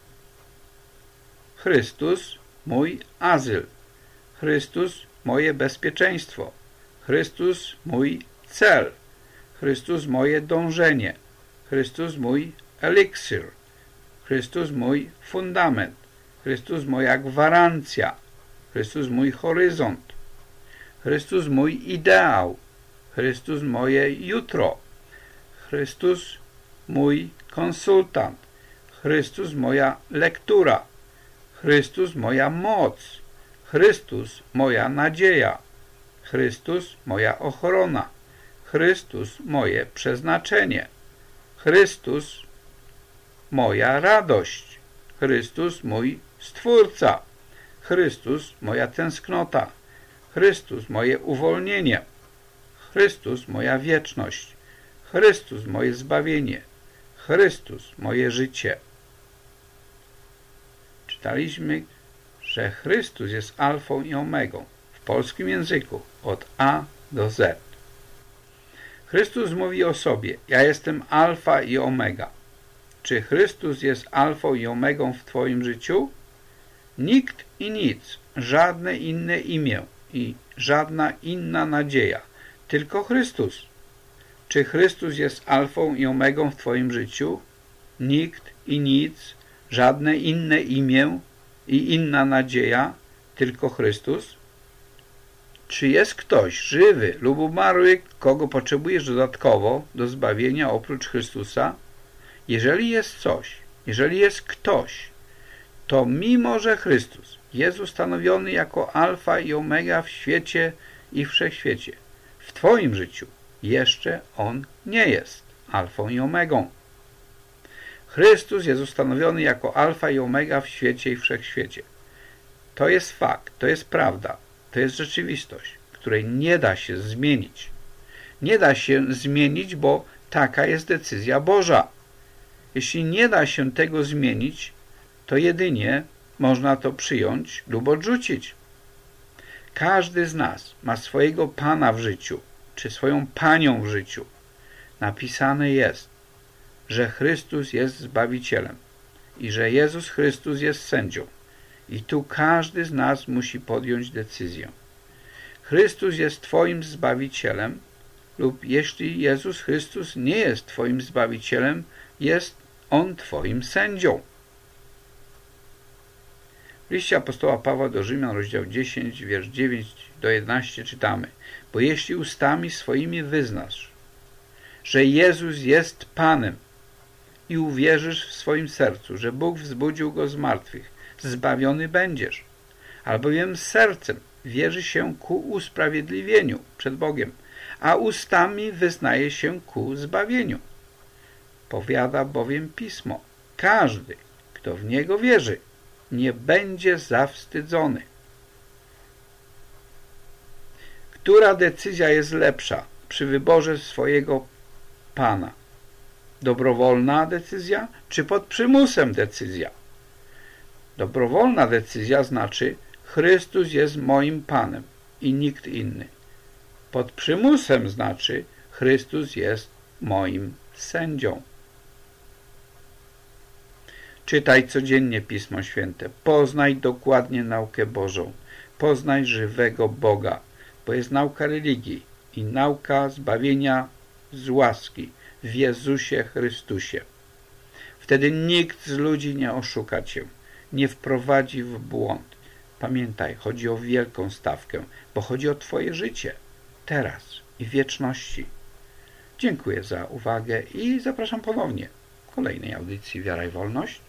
Chrystus mój azyl. Chrystus moje bezpieczeństwo. Chrystus mój cel. Chrystus moje dążenie. Chrystus mój eliksir. Chrystus mój fundament. Chrystus moja gwarancja. Chrystus mój horyzont. Chrystus mój ideał. Chrystus moje jutro. Chrystus mój konsultant. Chrystus moja lektura. Chrystus moja moc. Chrystus moja nadzieja. Chrystus moja ochrona. Chrystus moje przeznaczenie. Chrystus moja radość. Chrystus mój Stwórca. Chrystus moja tęsknota. Chrystus moje uwolnienie. Chrystus moja wieczność. Chrystus moje zbawienie. Chrystus moje życie. Czytaliśmy, że Chrystus jest alfą i omegą w polskim języku od A do Z. Chrystus mówi o sobie: ja jestem alfa i omega. Czy Chrystus jest alfą i omegą w twoim życiu? Nikt i nic, żadne inne imię i żadna inna nadzieja, tylko Chrystus. Czy Chrystus jest alfą i omegą w twoim życiu? Nikt i nic, żadne inne imię i inna nadzieja, tylko Chrystus? Czy jest ktoś żywy lub umarły, kogo potrzebujesz dodatkowo do zbawienia oprócz Chrystusa? Jeżeli jest coś, jeżeli jest ktoś, to mimo że Chrystus jest ustanowiony jako alfa i omega w świecie i wszechświecie, w twoim życiu jeszcze On nie jest alfą i omegą. Chrystus jest ustanowiony jako alfa i omega w świecie i wszechświecie. To jest fakt, to jest prawda, to jest rzeczywistość, której nie da się zmienić. Nie da się zmienić, bo taka jest decyzja Boża. Jeśli nie da się tego zmienić, to jedynie można to przyjąć lub odrzucić. Każdy z nas ma swojego Pana w życiu, czy swoją Panią w życiu. Napisane jest, że Chrystus jest Zbawicielem i że Jezus Chrystus jest sędzią. I tu każdy z nas musi podjąć decyzję. Chrystus jest twoim Zbawicielem lub jeśli Jezus Chrystus nie jest twoim Zbawicielem, jest On twoim sędzią. W liście apostoła Pawła do Rzymian, rozdział 10, wiersz 9 do 11 czytamy: bo jeśli ustami swoimi wyznasz, że Jezus jest Panem i uwierzysz w swoim sercu, że Bóg wzbudził Go z martwych, zbawiony będziesz. Albowiem sercem wierzy się ku usprawiedliwieniu przed Bogiem, a ustami wyznaje się ku zbawieniu. Powiada bowiem Pismo: każdy, kto w Niego wierzy, nie będzie zawstydzony. Która decyzja jest lepsza przy wyborze swojego Pana? Dobrowolna decyzja, czy pod przymusem decyzja? Dobrowolna decyzja znaczy: Chrystus jest moim Panem i nikt inny. Pod przymusem znaczy Chrystus jest moim sędzią. Czytaj codziennie Pismo Święte. Poznaj dokładnie naukę Bożą. Poznaj żywego Boga, bo jest nauka religii i nauka zbawienia z łaski w Jezusie Chrystusie. Wtedy nikt z ludzi nie oszuka cię, nie wprowadzi w błąd. Pamiętaj, chodzi o wielką stawkę, bo chodzi o twoje życie, teraz i w wieczności. Dziękuję za uwagę i zapraszam ponownie w kolejnej audycji Wiara i Wolność.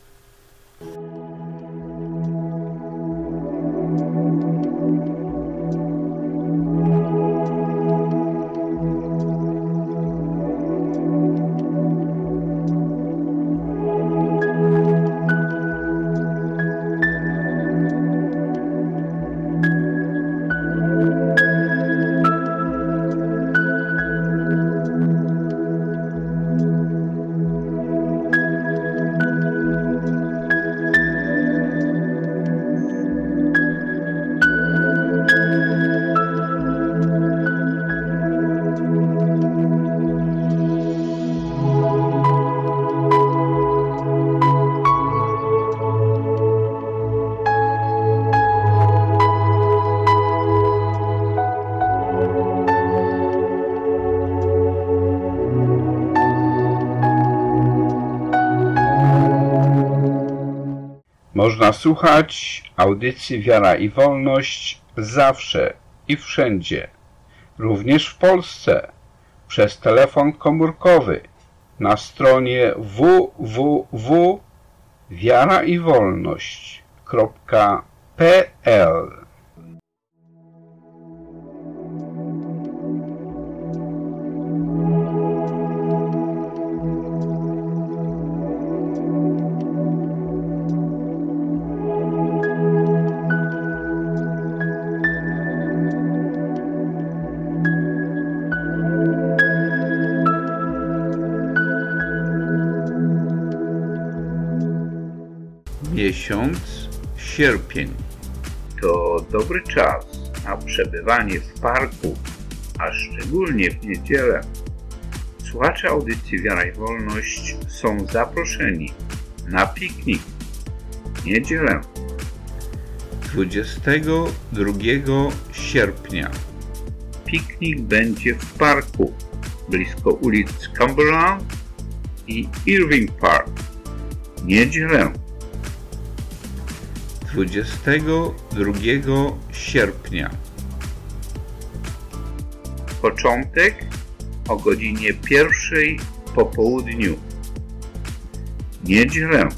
Można słuchać audycji Wiara i Wolność zawsze i wszędzie, również w Polsce, przez telefon komórkowy na stronie www.wiaraiwolność.pl. Miesiąc sierpień to dobry czas na przebywanie w parku, a szczególnie w niedzielę. Słuchacze audycji Wiara i Wolność są zaproszeni na piknik w niedzielę 22 sierpnia. Piknik będzie w parku blisko ulic Cumberland i Irving Park. Niedzielę 22 sierpnia. Początek o godzinie 1 po południu. Niedzielę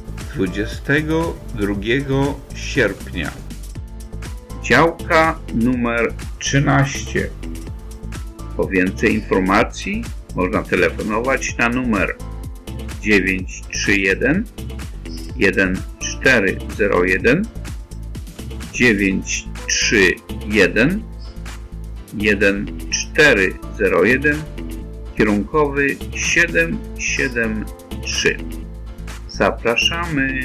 22 sierpnia. Działka numer 13. Po więcej informacji można telefonować na numer 931 1401 931 1401 kierunkowy 773. Zapraszamy!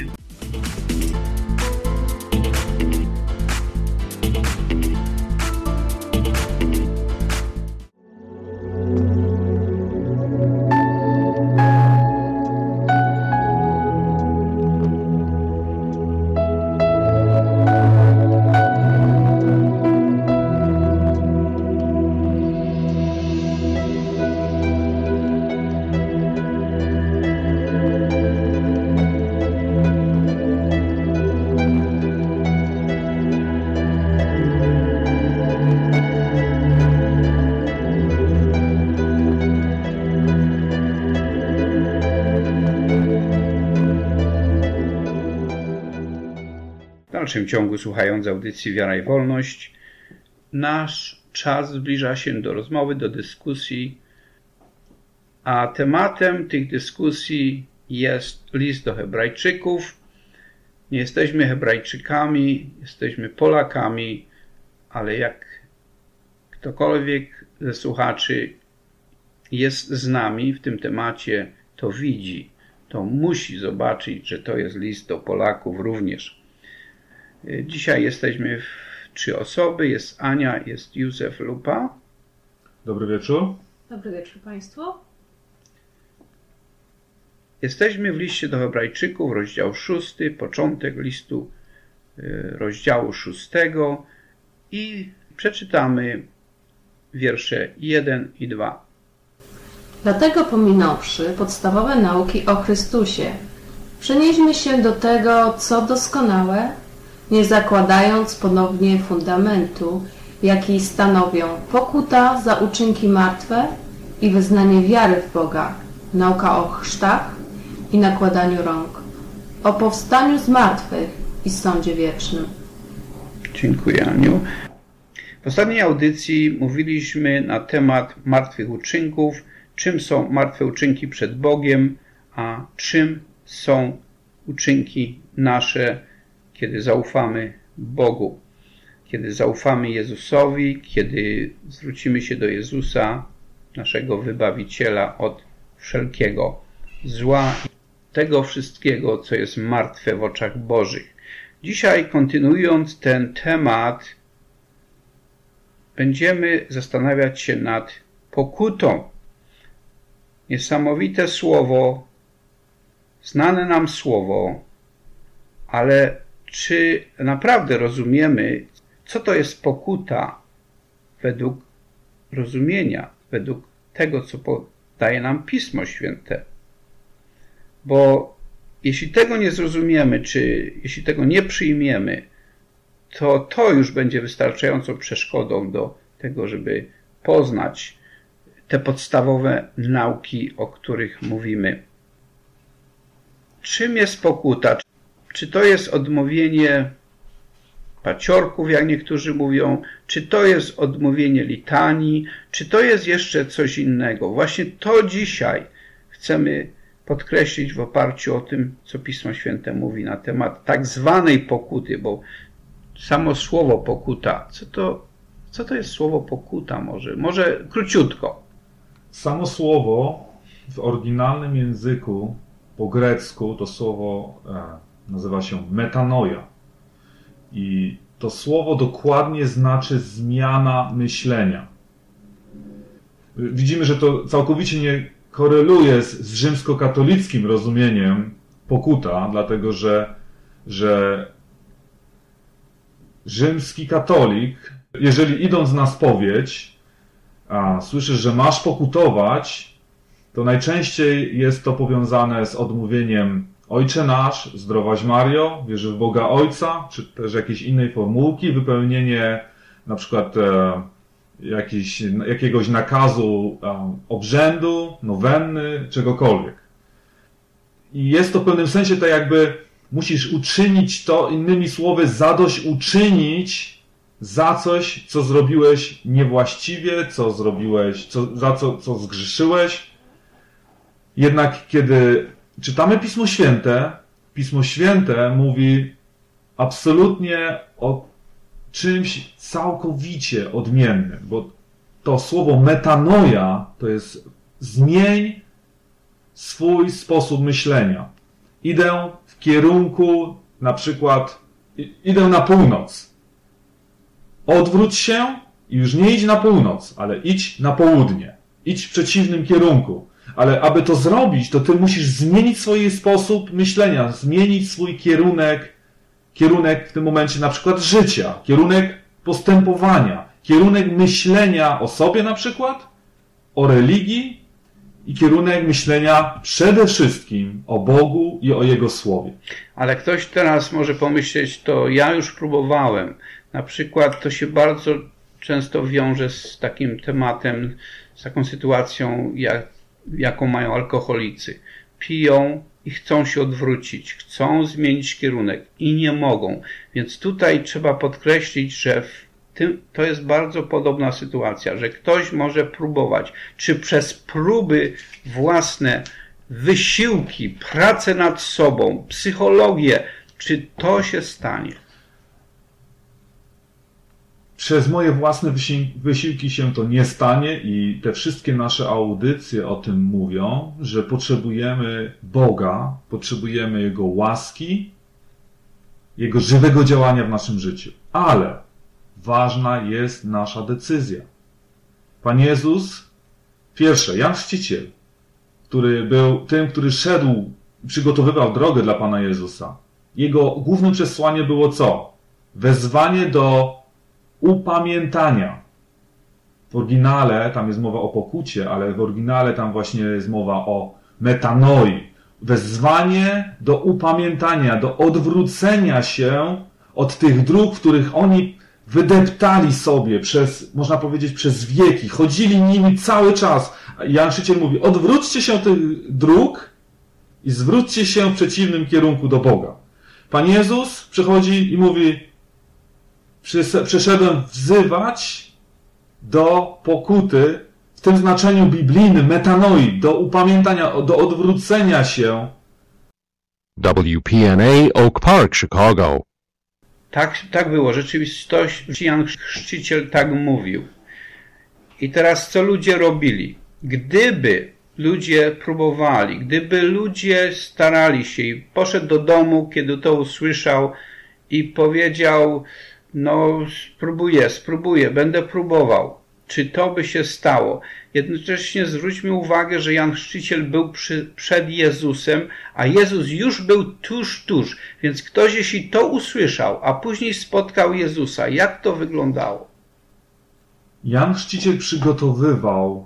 W dalszym ciągu, słuchając audycji Wiara i Wolność, nasz czas zbliża się do rozmowy, do dyskusji, a tematem tych dyskusji jest list do Hebrajczyków. Nie jesteśmy Hebrajczykami, jesteśmy Polakami, ale jak ktokolwiek ze słuchaczy jest z nami w tym temacie, to widzi, to musi zobaczyć, że to jest list do Polaków również. Dzisiaj jesteśmy 3 osoby. Jest Ania, jest Józef Lupa. Dobry wieczór. Dobry wieczór Państwu. Jesteśmy w liście do Hebrajczyków, rozdział 6, początek listu rozdziału 6 i przeczytamy wiersze 1 i 2. Dlatego pominąwszy podstawowe nauki o Chrystusie, przenieśmy się do tego, co doskonałe, nie zakładając ponownie fundamentu, jaki stanowią pokuta za uczynki martwe i wyznanie wiary w Boga, nauka o chrztach i nakładaniu rąk, o powstaniu z martwych i sądzie wiecznym. Dziękuję, Aniu. W ostatniej audycji mówiliśmy na temat martwych uczynków, czym są martwe uczynki przed Bogiem, a czym są uczynki nasze, kiedy zaufamy Bogu, kiedy zaufamy Jezusowi, kiedy zwrócimy się do Jezusa, naszego Wybawiciela, od wszelkiego zła, tego wszystkiego, co jest martwe w oczach Bożych. Dzisiaj, kontynuując ten temat, będziemy zastanawiać się nad pokutą. Niesamowite słowo, znane nam słowo, ale czy naprawdę rozumiemy, co to jest pokuta według rozumienia, według tego, co podaje nam Pismo Święte? Bo jeśli tego nie zrozumiemy, czy jeśli tego nie przyjmiemy, to już będzie wystarczającą przeszkodą do tego, żeby poznać te podstawowe nauki, o których mówimy. Czym jest pokuta? Czy to jest odmówienie paciorków, jak niektórzy mówią? Czy to jest odmówienie litanii? Czy to jest jeszcze coś innego? Właśnie to dzisiaj chcemy podkreślić w oparciu o tym, co Pismo Święte mówi na temat tak zwanej pokuty, bo samo słowo pokuta, co to jest słowo pokuta może? Może króciutko. Samo słowo w oryginalnym języku, po grecku, to słowo nazywa się metanoia. I to słowo dokładnie znaczy zmiana myślenia. Widzimy, że to całkowicie nie koreluje z rzymskokatolickim rozumieniem pokuta, dlatego że rzymski katolik, jeżeli idąc na spowiedź, słyszysz, że masz pokutować, to najczęściej jest to powiązane z odmówieniem Ojcze nasz, zdrowaś Mario, wierzy w Boga Ojca, czy też jakiejś innej formułki, wypełnienie na przykład jakiegoś nakazu obrzędu, nowenny, czegokolwiek. I jest to w pewnym sensie tak jakby musisz uczynić to, innymi słowy, zadośćuczynić za coś, co zrobiłeś niewłaściwie, co zrobiłeś, co zgrzeszyłeś. Jednak kiedy czytamy Pismo Święte mówi absolutnie o czymś całkowicie odmiennym, bo to słowo metanoia to jest zmień swój sposób myślenia. Idę w kierunku, na przykład, idę na północ. Odwróć się i już nie idź na północ, ale idź na południe. Idź w przeciwnym kierunku. Ale aby to zrobić, to ty musisz zmienić swój sposób myślenia, zmienić swój kierunek w tym momencie na przykład życia, kierunek postępowania, kierunek myślenia o sobie na przykład, o religii i kierunek myślenia przede wszystkim o Bogu i o Jego Słowie. Ale ktoś teraz może pomyśleć, to ja już próbowałem. Na przykład to się bardzo często wiąże z takim tematem, z taką sytuacją, jaką mają alkoholicy. Piją i chcą się odwrócić, chcą zmienić kierunek i nie mogą. Więc tutaj trzeba podkreślić, że to jest bardzo podobna sytuacja, że ktoś może próbować, czy przez próby własne, wysiłki, pracę nad sobą, psychologię, czy to się stanie? Przez moje własne wysiłki się to nie stanie i te wszystkie nasze audycje o tym mówią, że potrzebujemy Boga, potrzebujemy Jego łaski Jego żywego działania w naszym życiu. Ale ważna jest nasza decyzja. Pan Jezus, pierwsze, Jan Chrzciciel, który był tym, który szedł i przygotowywał drogę dla Pana Jezusa. Jego głównym przesłanie było co? Wezwanie do upamiętania. W oryginale tam jest mowa o pokucie, ale w oryginale tam właśnie jest mowa o metanoi. Wezwanie do upamiętania, do odwrócenia się od tych dróg, w których oni wydeptali sobie przez, można powiedzieć, przez wieki. Chodzili nimi cały czas. Jan Chrzciciel mówi, odwróćcie się od tych dróg i zwróćcie się w przeciwnym kierunku do Boga. Pan Jezus przychodzi i mówi, przyszedłem wzywać do pokuty, w tym znaczeniu biblijnym, metanoi, do upamiętania, do odwrócenia się. WPNA Oak Park, Chicago. Tak było. Rzeczywistość Jan Chrzciciel tak mówił. I teraz co ludzie robili? Gdyby ludzie próbowali, gdyby ludzie starali się i poszedł do domu, kiedy to usłyszał i powiedział, no spróbuję, będę próbował. Czy to by się stało? Jednocześnie zwróćmy uwagę, że Jan Chrzciciel był przed Jezusem, a Jezus już był tuż. Więc ktoś, jeśli to usłyszał, a później spotkał Jezusa, jak to wyglądało? Jan Chrzciciel przygotowywał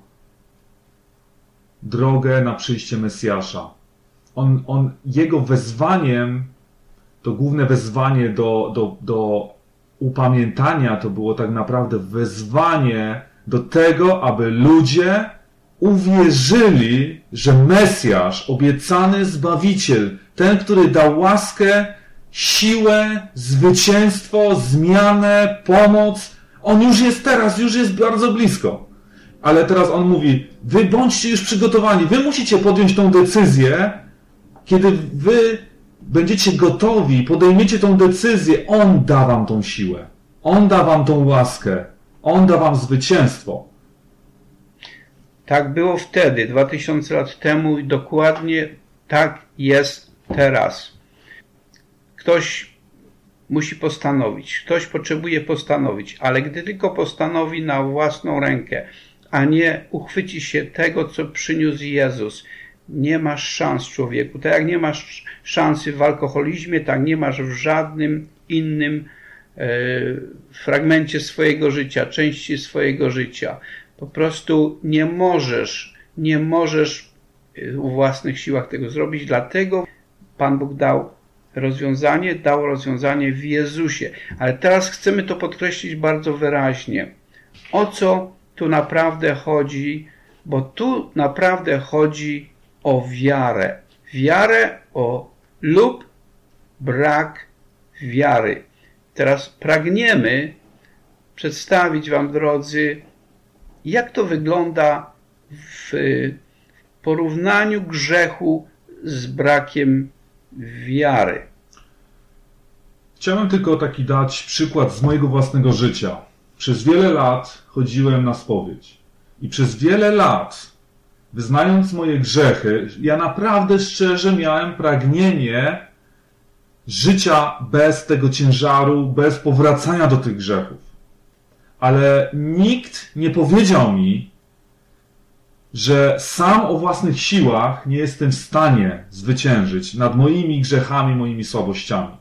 drogę na przyjście Mesjasza. Jego wezwaniem, to główne wezwanie do upamiętania, to było tak naprawdę wezwanie do tego, aby ludzie uwierzyli, że Mesjasz, obiecany Zbawiciel, ten, który dał łaskę, siłę, zwycięstwo, zmianę, pomoc, on już jest teraz, już jest bardzo blisko. Ale teraz on mówi, wy bądźcie już przygotowani, wy musicie podjąć tą decyzję, kiedy wy będziecie gotowi, podejmiecie tą decyzję, on da wam tą siłę, on da wam tą łaskę, on da wam zwycięstwo. Tak było wtedy, 2000 lat temu i dokładnie tak jest teraz. Ktoś musi postanowić, ktoś potrzebuje postanowić, ale gdy tylko postanowi na własną rękę, a nie uchwyci się tego, co przyniósł Jezus, nie masz szans, człowieku. Tak jak nie masz szansy w alkoholizmie, tak nie masz w żadnym innym fragmencie swojego życia, części swojego życia. Po prostu nie możesz u własnych siłach tego zrobić, dlatego Pan Bóg dał rozwiązanie w Jezusie. Ale teraz chcemy to podkreślić bardzo wyraźnie. O co tu naprawdę chodzi? Bo tu naprawdę chodzi o wiarę. Wiarę lub brak wiary. Teraz pragniemy przedstawić wam, drodzy, jak to wygląda w porównaniu grzechu z brakiem wiary. Chciałem tylko taki dać przykład z mojego własnego życia. Przez wiele lat chodziłem na spowiedź. I przez wiele lat, wyznając moje grzechy, ja naprawdę szczerze miałem pragnienie życia bez tego ciężaru, bez powracania do tych grzechów. Ale nikt nie powiedział mi, że sam o własnych siłach nie jestem w stanie zwyciężyć nad moimi grzechami, moimi słabościami.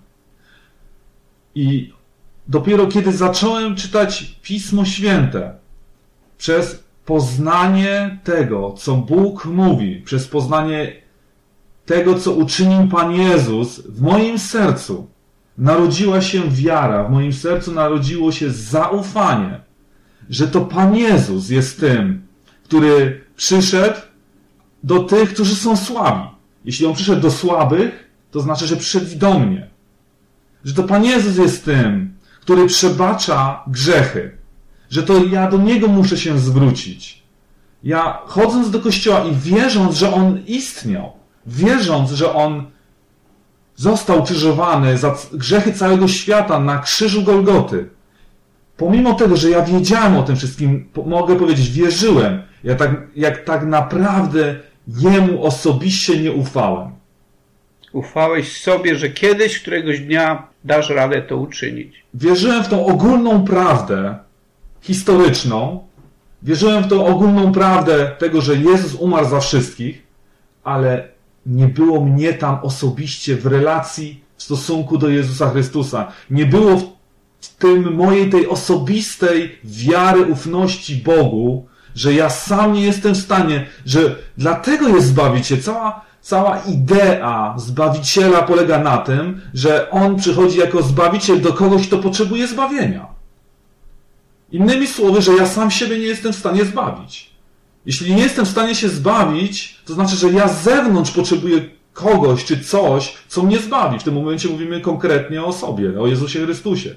I dopiero kiedy zacząłem czytać Pismo Święte, przez poznanie tego, co Bóg mówi, przez poznanie tego, co uczynił Pan Jezus, w moim sercu narodziła się wiara, w moim sercu narodziło się zaufanie, że to Pan Jezus jest tym, który przyszedł do tych, którzy są słabi. Jeśli On przyszedł do słabych, to znaczy, że przyszedł do mnie. Że to Pan Jezus jest tym, który przebacza grzechy. Że to ja do Niego muszę się zwrócić. Ja chodząc do Kościoła i wierząc, że On istniał, wierząc, że On został ukrzyżowany za grzechy całego świata na krzyżu Golgoty, pomimo tego, że ja wiedziałem o tym wszystkim, mogę powiedzieć, wierzyłem, jak tak naprawdę Jemu osobiście nie ufałem. Ufałeś sobie, że kiedyś, któregoś dnia dasz radę to uczynić. Wierzyłem w tą ogólną prawdę historyczną, wierzyłem w tą ogólną prawdę tego, że Jezus umarł za wszystkich, ale nie było mnie tam osobiście w relacji, w stosunku do Jezusa Chrystusa. Nie było w tym mojej tej osobistej wiary, ufności Bogu, że ja sam nie jestem w stanie, że dlatego jest Zbawiciel. Cała idea Zbawiciela polega na tym, że On przychodzi jako Zbawiciel do kogoś, kto potrzebuje zbawienia. Innymi słowy, że ja sam siebie nie jestem w stanie zbawić. Jeśli nie jestem w stanie się zbawić, to znaczy, że ja z zewnątrz potrzebuję kogoś czy coś, co mnie zbawi. W tym momencie mówimy konkretnie o sobie, o Jezusie Chrystusie.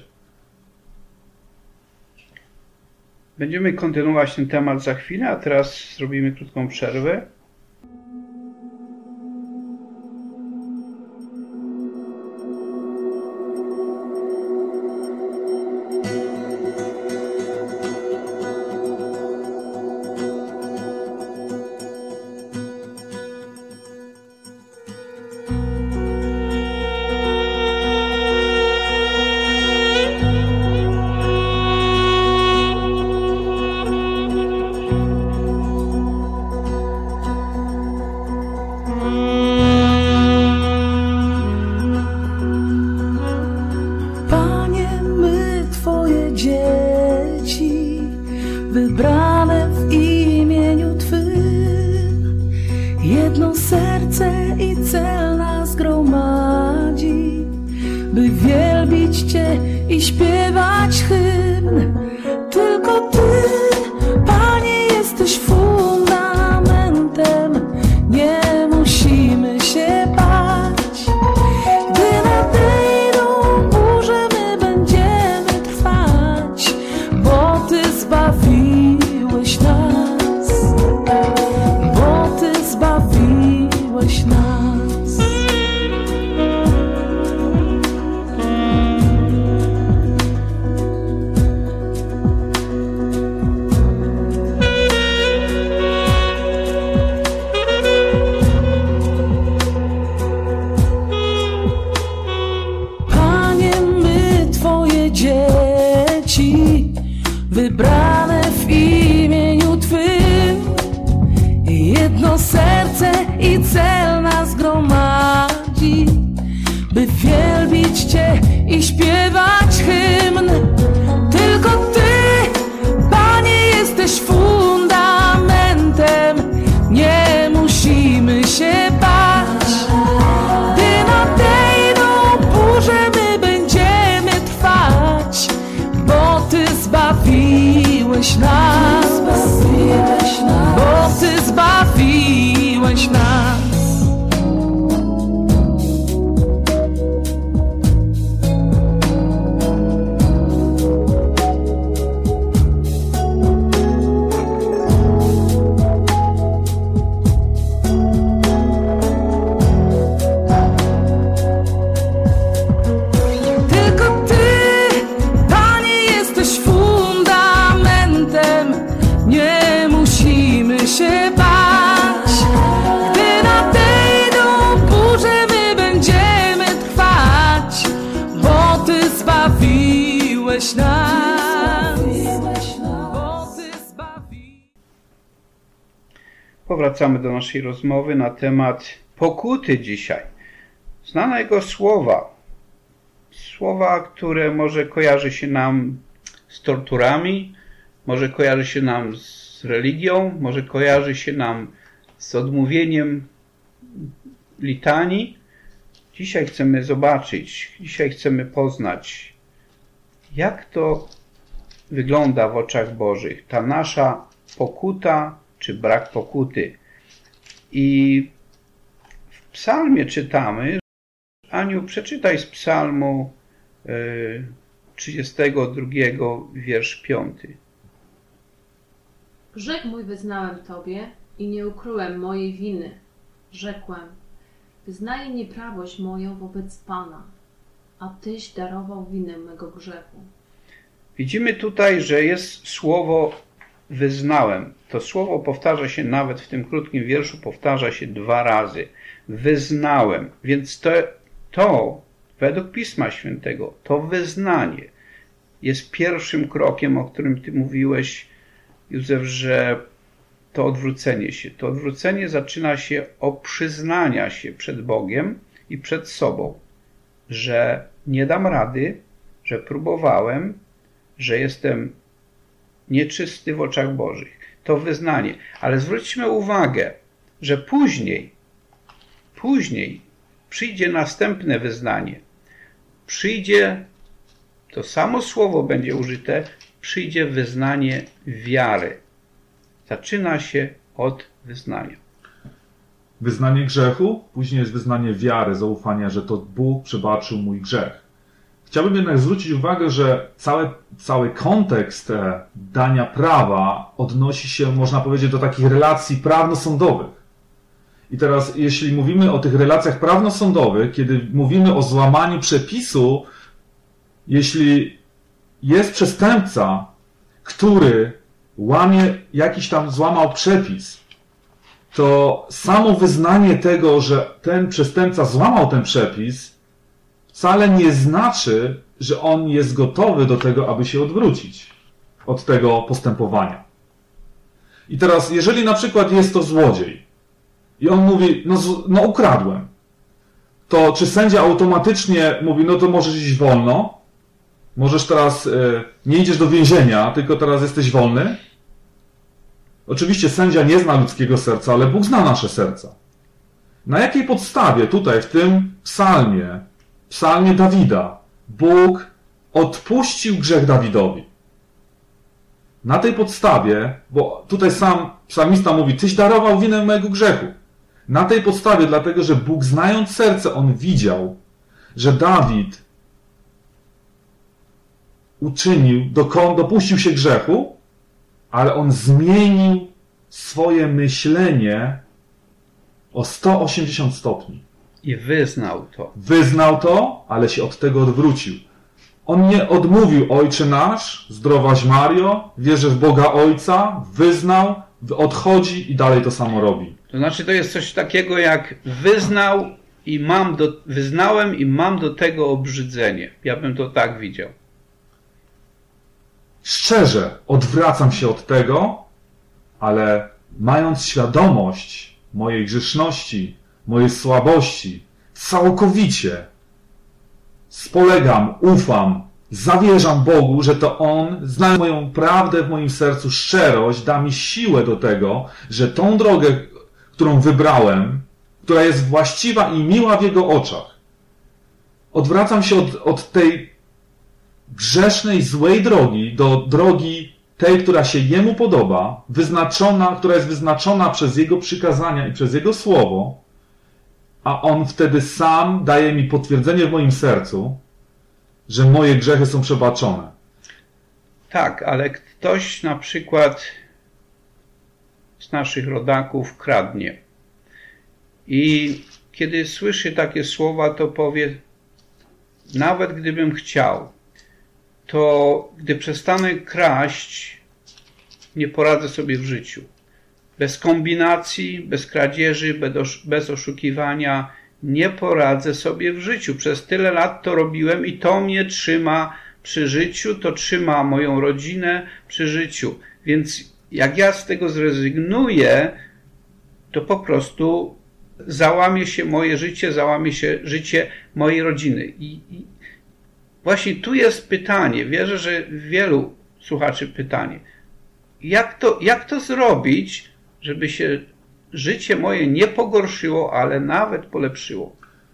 Będziemy kontynuować ten temat za chwilę, a teraz zrobimy krótką przerwę. Wybrane w imieniu Twym, jedno serce i cel nas gromadzi, by wielbić Cię i śpiewać hymn. Tylko Ty, Panie, jesteś fundamentem, nie musimy się bać. Gdy nadejdą burze, my będziemy trwać, bo Ty zbawiłeś nas, bo Ty zbawiłeś nas. Panie, my Twoje dzieci, wybrane w imieniu Twym, jedno serce i cel nas gromadzi, by wielbić Cię i śpiewać hymn. Tylko Ty, Panie, jesteś fundamentem, nie musimy się bać. Gdy nadejdą burze, my będziemy trwać, bo Ty zbawiłeś nas, bo Ty zbawiłeś nas. Tylko Ty, Panie, jesteś fundamentem, nie musimy się bać. Gdy nadejdą burze, my będziemy trwać, bo Ty zbawiłeś nas, bo Ty zbawiłeś. Powracamy do naszej rozmowy na temat pokuty dzisiaj. Znanego słowa. Słowa, które może kojarzy się nam z torturami, może kojarzy się nam z religią, może kojarzy się nam z odmówieniem litanii. Dzisiaj chcemy zobaczyć, dzisiaj chcemy poznać, jak to wygląda w oczach Bożych. Ta nasza pokuta, czy brak pokuty. I w psalmie czytamy, Aniu, przeczytaj z psalmu 32, wiersz 5. Grzech mój wyznałem Tobie i nie ukryłem mojej winy. Rzekłem, wyznaję nieprawość moją wobec Pana, a Tyś darował winę mego grzechu. Widzimy tutaj, że jest słowo wyznałem. To słowo powtarza się nawet w tym krótkim wierszu, powtarza się 2 razy. Wyznałem. Więc to według Pisma Świętego to wyznanie jest pierwszym krokiem, o którym Ty mówiłeś, Józef, że to odwrócenie się. To odwrócenie zaczyna się od przyznania się przed Bogiem i przed sobą, że nie dam rady, że próbowałem, że jestem nieczysty w oczach Bożych. To wyznanie. Ale zwróćmy uwagę, że później przyjdzie następne wyznanie. Przyjdzie, to samo słowo będzie użyte, przyjdzie wyznanie wiary. Zaczyna się od wyznania. Wyznanie grzechu, później jest wyznanie wiary, zaufania, że to Bóg przebaczył mój grzech. Chciałbym jednak zwrócić uwagę, że cały kontekst dania prawa odnosi się, można powiedzieć, do takich relacji prawno-sądowych. I teraz, jeśli mówimy o tych relacjach prawno-sądowych, kiedy mówimy o złamaniu przepisu, jeśli jest przestępca, który złamał przepis, to samo wyznanie tego, że ten przestępca złamał ten przepis, wcale nie znaczy, że on jest gotowy do tego, aby się odwrócić od tego postępowania. I teraz, jeżeli na przykład jest to złodziej i on mówi, no ukradłem, to czy sędzia automatycznie mówi, no to możesz iść wolno, możesz teraz, nie idziesz do więzienia, tylko teraz jesteś wolny? Oczywiście sędzia nie zna ludzkiego serca, ale Bóg zna nasze serca. Na jakiej podstawie tutaj w tym psalmie Dawida, Bóg odpuścił grzech Dawidowi? Na tej podstawie, bo tutaj sam psalmista mówi, Tyś darował winę mojego grzechu. Na tej podstawie, dlatego że Bóg, znając serce, on widział, że Dawid dopuścił się grzechu, ale on zmienił swoje myślenie o 180 stopni. I wyznał to. Wyznał to, ale się od tego odwrócił. On nie odmówił Ojcze nasz, zdrowaś Mario, wierzę w Boga Ojca, wyznał, odchodzi i dalej to samo robi. To znaczy to jest coś takiego jak wyznałem i mam do tego obrzydzenie. Ja bym to tak widział. Szczerze odwracam się od tego, ale mając świadomość mojej grzeszności, mojej słabości, całkowicie spolegam, ufam, zawierzam Bogu, że to On, znając moją prawdę w moim sercu, szczerość, da mi siłę do tego, że tą drogę, którą wybrałem, która jest właściwa i miła w Jego oczach, odwracam się od tej grzesznej, złej drogi do drogi tej, która się Jemu podoba, która jest wyznaczona przez Jego przykazania i przez Jego słowo, a On wtedy sam daje mi potwierdzenie w moim sercu, że moje grzechy są przebaczone. Tak, ale ktoś na przykład z naszych rodaków kradnie i kiedy słyszy takie słowa, to powie, nawet gdybym chciał, to gdy przestanę kraść, nie poradzę sobie w życiu. Bez kombinacji, bez kradzieży, bez oszukiwania nie poradzę sobie w życiu. Przez tyle lat to robiłem i to mnie trzyma przy życiu, to trzyma moją rodzinę przy życiu. Więc jak ja z tego zrezygnuję, to po prostu załamie się moje życie, załamie się życie mojej rodziny. I właśnie tu jest pytanie, wierzę, że wielu słuchaczy pytanie, jak to zrobić, żeby się życie moje nie pogorszyło, ale nawet polepszyło?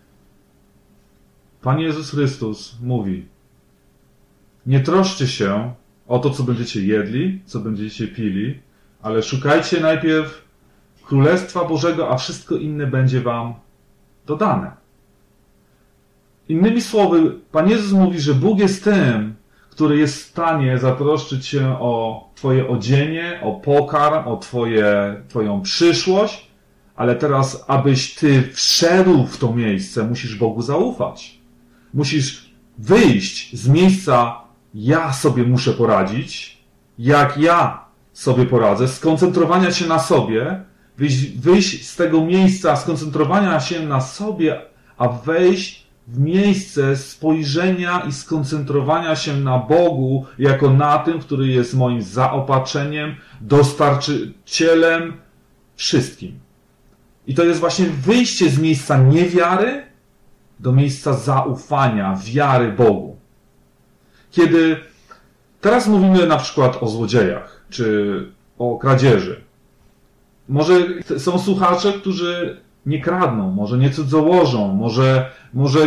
Pan Jezus Chrystus mówi, nie troszczcie się o to, co będziecie jedli, co będziecie pili, ale szukajcie najpierw Królestwa Bożego, a wszystko inne będzie wam dodane. Innymi słowy, Pan Jezus mówi, że Bóg jest tym, który jest w stanie zatroszczyć się o twoje odzienie, o pokarm, o twoją przyszłość, ale teraz, abyś ty wszedł w to miejsce, musisz Bogu zaufać. Musisz wyjść z miejsca, ja sobie muszę poradzić, jak ja sobie poradzę, skoncentrowania się na sobie, wyjść z tego miejsca skoncentrowania się na sobie, a wejść w miejsce spojrzenia i skoncentrowania się na Bogu jako na tym, który jest moim zaopatrzeniem, dostarczycielem, wszystkim. I to jest właśnie wyjście z miejsca niewiary do miejsca zaufania, wiary Bogu. Kiedy teraz mówimy na przykład o złodziejach, czy o kradzieży. Może są słuchacze, którzy nie kradną, może nie cudzołożą, może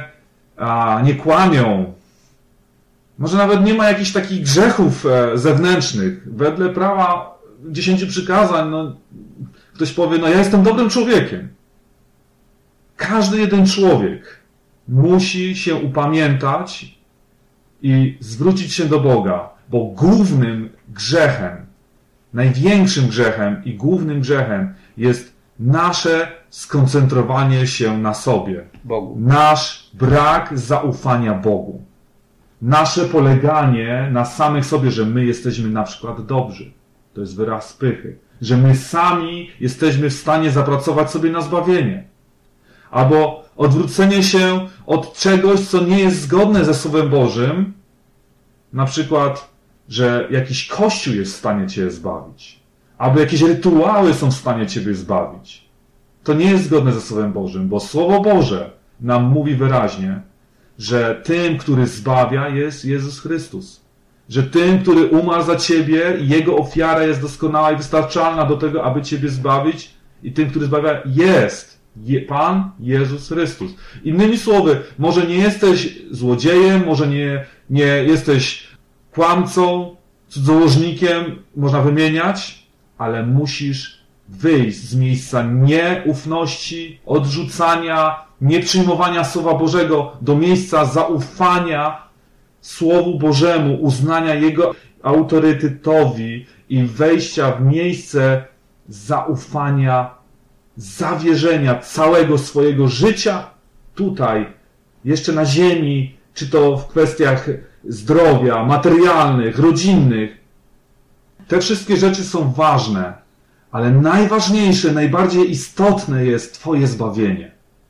nie kłamią. Może nawet nie ma jakichś takich grzechów zewnętrznych. Wedle prawa 10 przykazań, ktoś powie, ja jestem dobrym człowiekiem. Każdy jeden człowiek musi się upamiętać i zwrócić się do Boga, bo głównym grzechem, największym grzechem i głównym grzechem jest nasze skoncentrowanie się na sobie. Bogu. Nasz brak zaufania Bogu. Nasze poleganie na samych sobie, że my jesteśmy na przykład dobrzy. To jest wyraz pychy. Że my sami jesteśmy w stanie zapracować sobie na zbawienie. Albo odwrócenie się od czegoś, co nie jest zgodne ze Słowem Bożym. Na przykład, że jakiś kościół jest w stanie Cię zbawić. Albo jakieś rytuały są w stanie Ciebie zbawić. To nie jest zgodne ze Słowem Bożym, bo Słowo Boże nam mówi wyraźnie, że tym, który zbawia, jest Jezus Chrystus. Że tym, który umarł za Ciebie, Jego ofiara jest doskonała i wystarczalna do tego, aby Ciebie zbawić. I tym, który zbawia, jest Pan Jezus Chrystus. Innymi słowy, może nie jesteś złodziejem, może nie jesteś kłamcą, cudzołożnikiem, można wymieniać, ale musisz wyjść z miejsca nieufności, odrzucania, nieprzyjmowania Słowa Bożego do miejsca zaufania Słowu Bożemu, uznania Jego autorytetowi i wejścia w miejsce zaufania, zawierzenia całego swojego życia tutaj, jeszcze na ziemi, czy to w kwestiach zdrowia, materialnych, rodzinnych. Te wszystkie rzeczy są ważne, ale najważniejsze, najbardziej istotne jest Twoje zbawienie.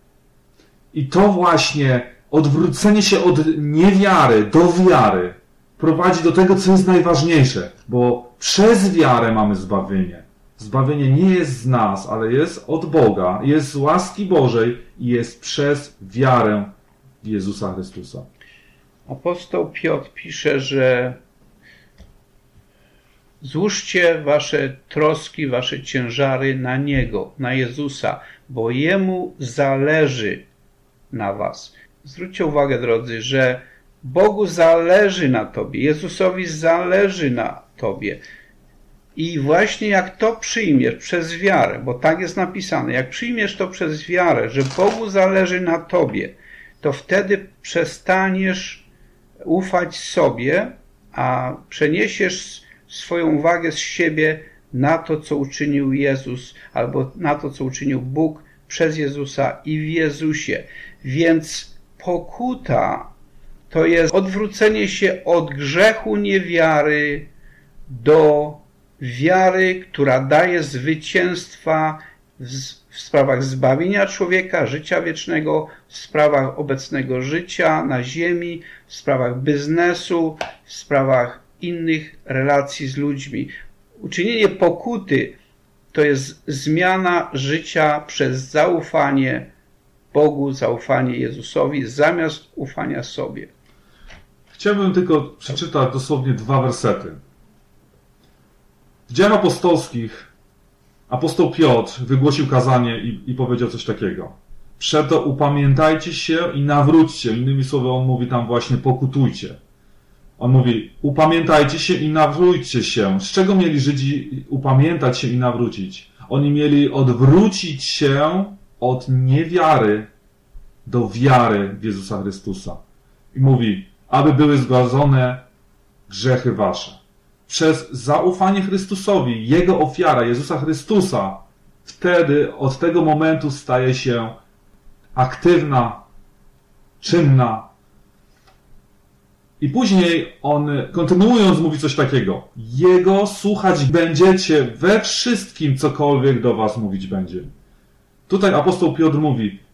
I to właśnie odwrócenie się od niewiary do wiary prowadzi do tego, co jest najważniejsze, bo przez wiarę mamy zbawienie. Zbawienie nie jest z nas, ale jest od Boga, jest z łaski Bożej i jest przez wiarę w Jezusa Chrystusa. Apostoł Piotr pisze, że złóżcie wasze troski, wasze ciężary na Niego, na Jezusa, bo Jemu zależy na was. Zwróćcie uwagę, drodzy, że Bogu zależy na tobie, Jezusowi zależy na tobie. I właśnie jak to przyjmiesz przez wiarę, bo tak jest napisane, jak przyjmiesz to przez wiarę, że Bogu zależy na tobie, to wtedy przestaniesz ufać sobie, a przeniesiesz swoją uwagę z siebie na to, co uczynił Jezus, albo na to, co uczynił Bóg przez Jezusa i w Jezusie. Więc pokuta to jest odwrócenie się od grzechu niewiary do wiary, która daje zwycięstwa w sprawach zbawienia człowieka, życia wiecznego, w sprawach obecnego życia na ziemi, w sprawach biznesu, w sprawach innych relacji z ludźmi. Uczynienie pokuty to jest zmiana życia przez zaufanie Bogu, zaufanie Jezusowi, zamiast ufania sobie. Chciałbym tylko przeczytać dosłownie 2 wersety. W Dziejach Apostolskich apostoł Piotr wygłosił kazanie i powiedział coś takiego. Przeto upamiętajcie się i nawróćcie. Innymi słowy, on mówi tam właśnie pokutujcie. On mówi, upamiętajcie się i nawróćcie się. Z czego mieli Żydzi upamiętać się i nawrócić? Oni mieli odwrócić się od niewiary do wiary w Jezusa Chrystusa. I mówi, aby były zgładzone grzechy wasze. Przez zaufanie Chrystusowi, Jego ofiara, Jezusa Chrystusa, wtedy od tego momentu staje się aktywna, czynna. I później on, kontynuując, mówi coś takiego. Jego słuchać będziecie we wszystkim, cokolwiek do was mówić będzie. Tutaj apostoł Piotr mówi,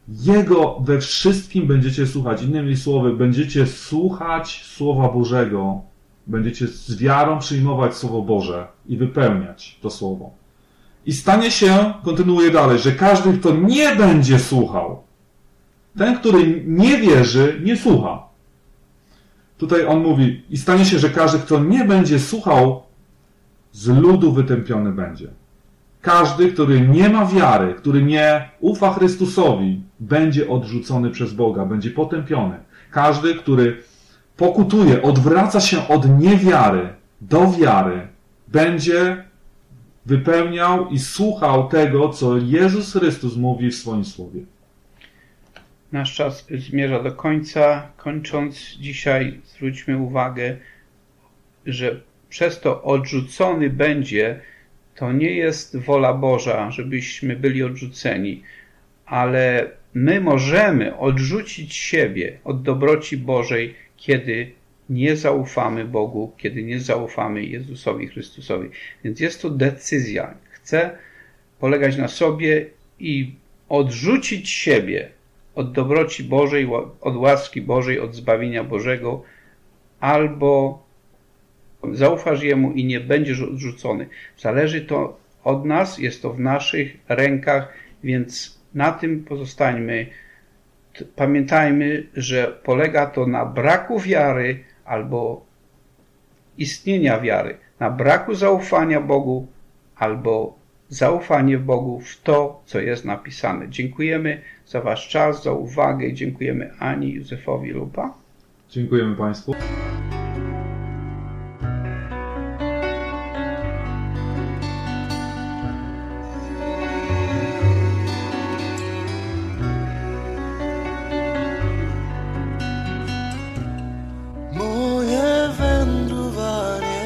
Jego we wszystkim będziecie słuchać. Innymi słowy, będziecie słuchać Słowa Bożego. Będziecie z wiarą przyjmować Słowo Boże i wypełniać to Słowo. I stanie się, kontynuuję dalej, że każdy, kto nie będzie słuchał, ten, który nie wierzy, nie słucha. Tutaj on mówi, i stanie się, że każdy, kto nie będzie słuchał, z ludu wytępiony będzie. Każdy, który nie ma wiary, który nie ufa Chrystusowi, będzie odrzucony przez Boga, będzie potępiony. Każdy, który pokutuje, odwraca się od niewiary do wiary, będzie wypełniał i słuchał tego, co Jezus Chrystus mówi w swoim Słowie. Nasz czas zmierza do końca. Kończąc dzisiaj, zwróćmy uwagę, że przez to odrzucony będzie, to nie jest wola Boża, żebyśmy byli odrzuceni, ale my możemy odrzucić siebie od dobroci Bożej, kiedy nie zaufamy Bogu, kiedy nie zaufamy Jezusowi Chrystusowi. Więc jest to decyzja. Chcę polegać na sobie i odrzucić siebie od dobroci Bożej, od łaski Bożej, od zbawienia Bożego, albo zaufasz Jemu i nie będziesz odrzucony. Zależy to od nas, jest to w naszych rękach, więc na tym pozostańmy. Pamiętajmy, że polega to na braku wiary albo istnienia wiary, na braku zaufania Bogu albo zaufanie Bogu w to, co jest napisane. Dziękujemy za wasz czas, za uwagę. Dziękujemy Ani i Józefowi Lupa. Dziękujemy Państwu. Moje wędrowanie,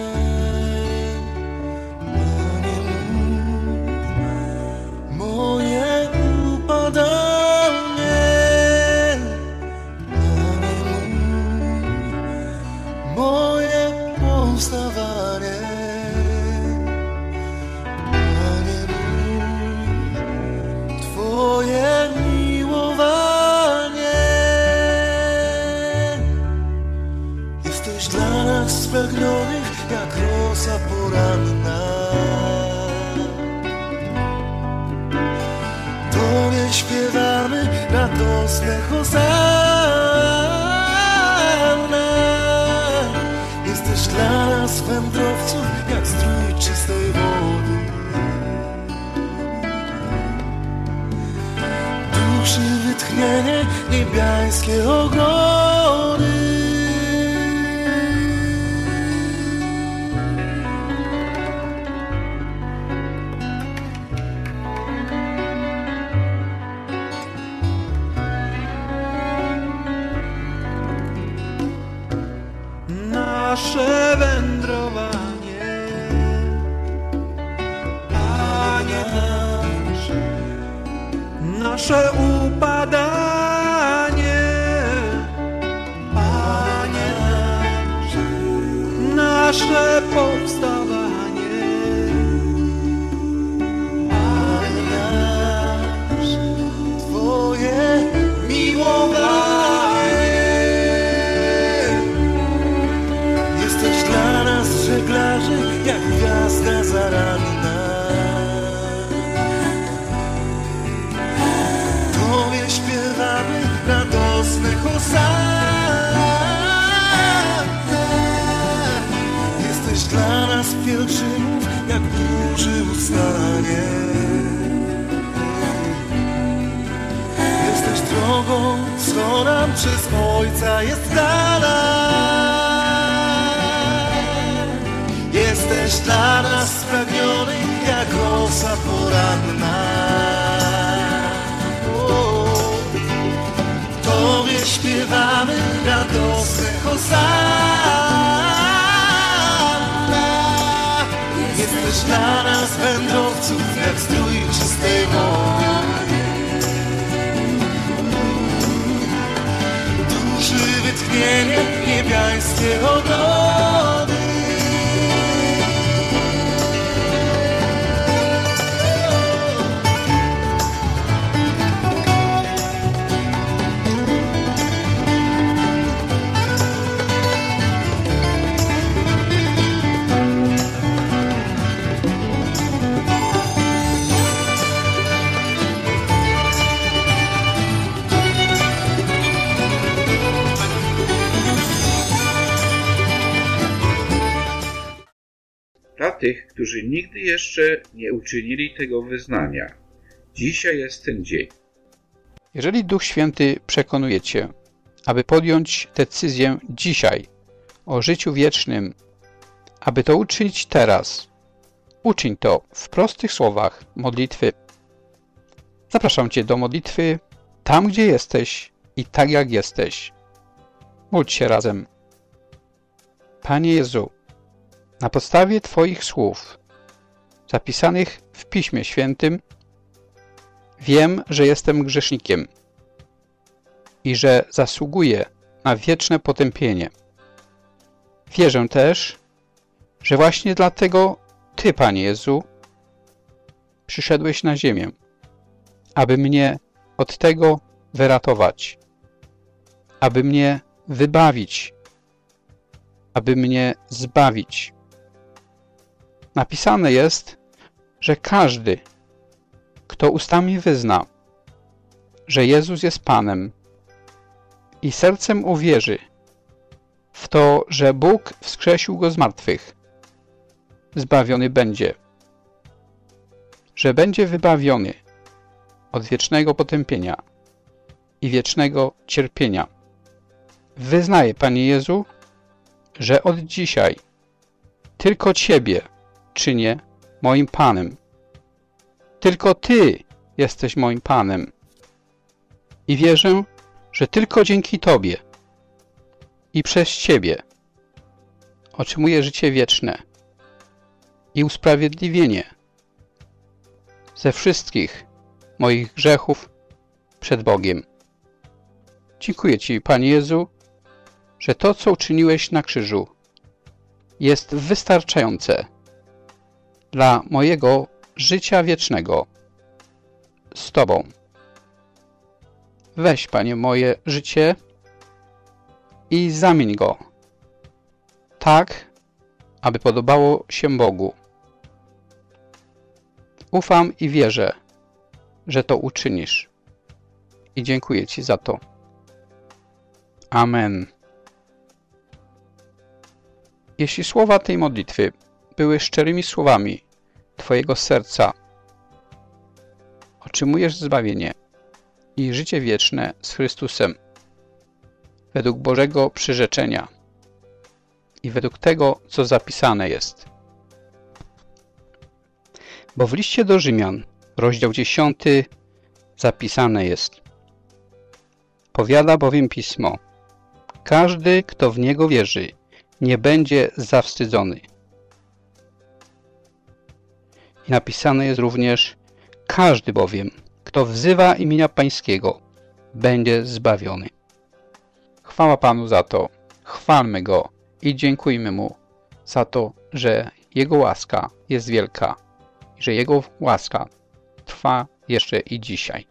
moje upadanie, moje powstawanie, Twoje miłowanie. Jesteś dla nas spragnionych jak rosa poranna. Tobie śpiewamy radosne hosanna. Jesteś dla nas wędrowców jak strój czystej wody. Duszy wytchnienie, niebiańskie ogrody. Nasze wędrowanie, Panie nasz, nasze upadanie, Panie nasz, nasze powstawanie, Panie nasz, Twoje miłowanie. Jesteś dla nas żeglarzy jak gwiazda zaranna. Tobie śpiewamy radosne hosanna. Jesteś dla nas pielgrzymów jak burzy ustanie. Jesteś drogą, co nam przez Ojca jest dana. Jesteś dla nas spragniony jak rosa poranna. Tobie śpiewamy radosne hosanna. Jesteś dla nas wędrowców jak strój czystej wody. Duszy wytchnienie, niebiańskie ogrody. tych, którzy nigdy jeszcze nie uczynili tego wyznania. Dzisiaj jest ten dzień. Jeżeli Duch Święty przekonuje Cię, aby podjąć decyzję dzisiaj o życiu wiecznym, aby to uczynić teraz, uczyń to w prostych słowach modlitwy. Zapraszam Cię do modlitwy tam, gdzie jesteś i tak, jak jesteś. Módl się razem. Panie Jezu, na podstawie Twoich słów, zapisanych w Piśmie Świętym, wiem, że jestem grzesznikiem i że zasługuję na wieczne potępienie. Wierzę też, że właśnie dlatego Ty, Panie Jezu, przyszedłeś na ziemię, aby mnie od tego wyratować, aby mnie wybawić, aby mnie zbawić. Napisane jest, że każdy, kto ustami wyzna, że Jezus jest Panem i sercem uwierzy w to, że Bóg wskrzesił Go z martwych, zbawiony będzie, że będzie wybawiony od wiecznego potępienia i wiecznego cierpienia. Wyznaję, Panie Jezu, że od dzisiaj tylko Ciebie czynię moim Panem. Tylko Ty jesteś moim Panem. I wierzę, że tylko dzięki Tobie i przez Ciebie otrzymuję życie wieczne i usprawiedliwienie ze wszystkich moich grzechów przed Bogiem. Dziękuję Ci, Panie Jezu, że to, co uczyniłeś na krzyżu, jest wystarczające dla mojego życia wiecznego z Tobą. Weź, Panie, moje życie i zamień go tak, aby podobało się Bogu. Ufam i wierzę, że to uczynisz. I dziękuję Ci za to. Amen. Jeśli słowa tej modlitwy były szczerymi słowami Twojego serca, otrzymujesz zbawienie i życie wieczne z Chrystusem według Bożego przyrzeczenia i według tego, co zapisane jest. Bo w liście do Rzymian, rozdział 10, zapisane jest: powiada bowiem Pismo, każdy, kto w Niego wierzy, nie będzie zawstydzony. I napisane jest również: każdy bowiem, kto wzywa imienia Pańskiego, będzie zbawiony. Chwała Panu za to, chwalmy Go i dziękujmy Mu za to, że Jego łaska jest wielka i że Jego łaska trwa jeszcze i dzisiaj.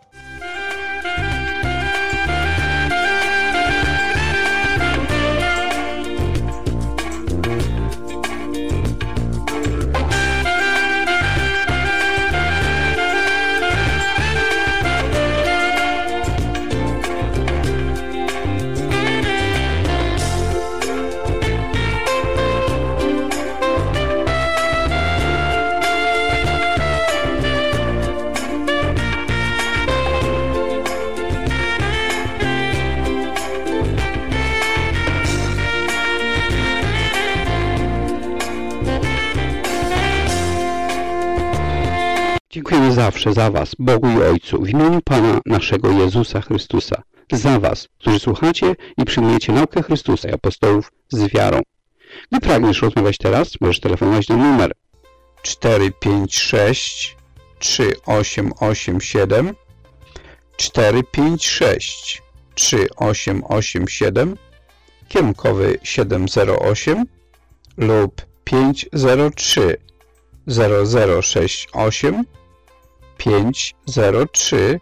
Dziękujemy zawsze za Was, Bogu i Ojcu, w imieniu Pana naszego Jezusa Chrystusa, za Was, którzy słuchacie i przyjmujecie naukę Chrystusa i apostołów z wiarą. Gdy pragniesz rozmawiać teraz, możesz telefonować na numer 456 3887 456 3887 kierunkowy 708 lub 503 0068 503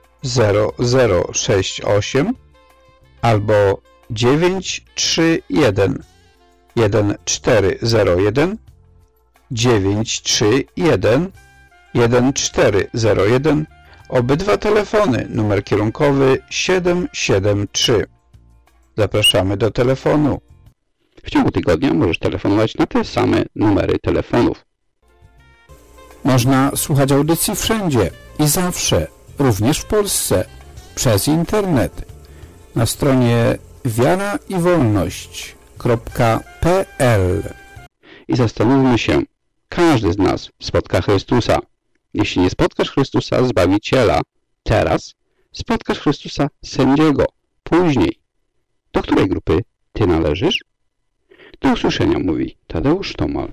0068 albo 931 1401 931 1401. Obydwa telefony, numer kierunkowy 773. Zapraszamy do telefonu. W ciągu tygodnia możesz telefonować na te same numery telefonów. Można słuchać audycji wszędzie i zawsze, również w Polsce, przez internet. Na stronie wiaraiwolność.pl. I zastanówmy się, każdy z nas spotka Chrystusa. Jeśli nie spotkasz Chrystusa, Zbawiciela, teraz spotkasz Chrystusa, Sędziego, później. Do której grupy ty należysz? Do usłyszenia, mówi Tadeusz Tomal.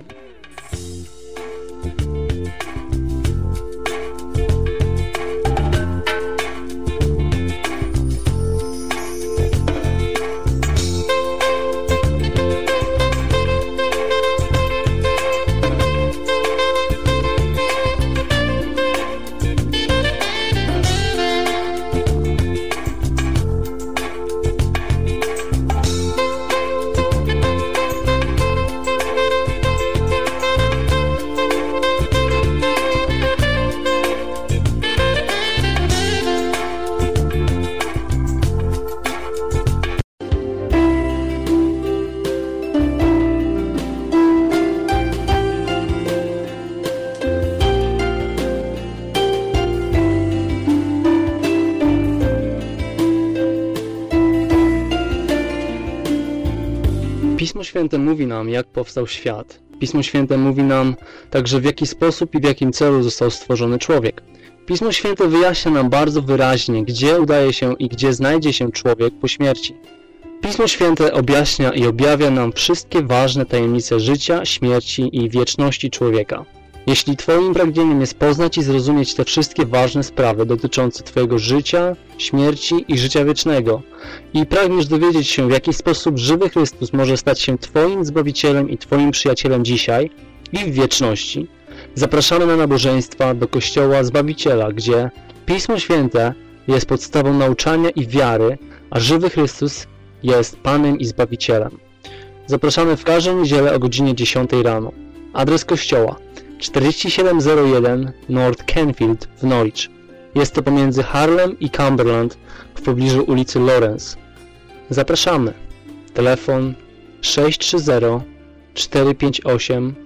Pismo Święte mówi nam, jak powstał świat. Pismo Święte mówi nam także, w jaki sposób i w jakim celu został stworzony człowiek. Pismo Święte wyjaśnia nam bardzo wyraźnie, gdzie udaje się i gdzie znajdzie się człowiek po śmierci. Pismo Święte objaśnia i objawia nam wszystkie ważne tajemnice życia, śmierci i wieczności człowieka. Jeśli Twoim pragnieniem jest poznać i zrozumieć te wszystkie ważne sprawy dotyczące Twojego życia, śmierci i życia wiecznego i pragniesz dowiedzieć się, w jaki sposób żywy Chrystus może stać się Twoim Zbawicielem i Twoim przyjacielem dzisiaj i w wieczności, zapraszamy na nabożeństwa do Kościoła Zbawiciela, gdzie Pismo Święte jest podstawą nauczania i wiary, a żywy Chrystus jest Panem i Zbawicielem. Zapraszamy w każdą niedzielę o godzinie 10 rano. Adres kościoła 4701 North Canfield w Norwich. Jest to pomiędzy Harlem i Cumberland w pobliżu ulicy Lawrence. Zapraszamy. Telefon 630 458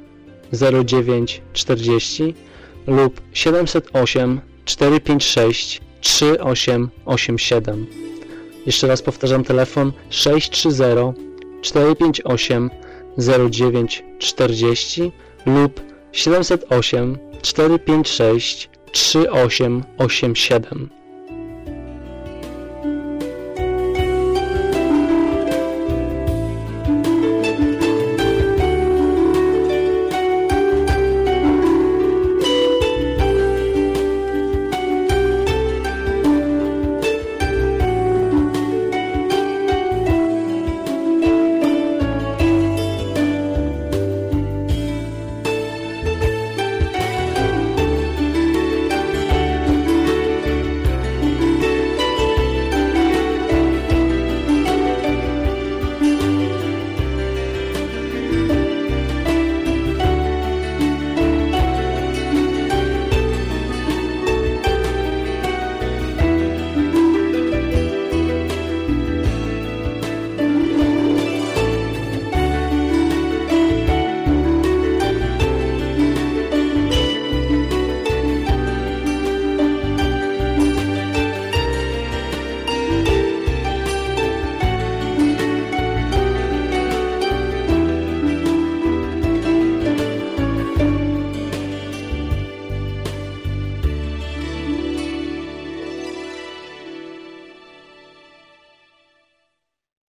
0940 lub 708 456 3887. Jeszcze raz powtarzam, telefon 630 458 0940 lub 708 456 3887.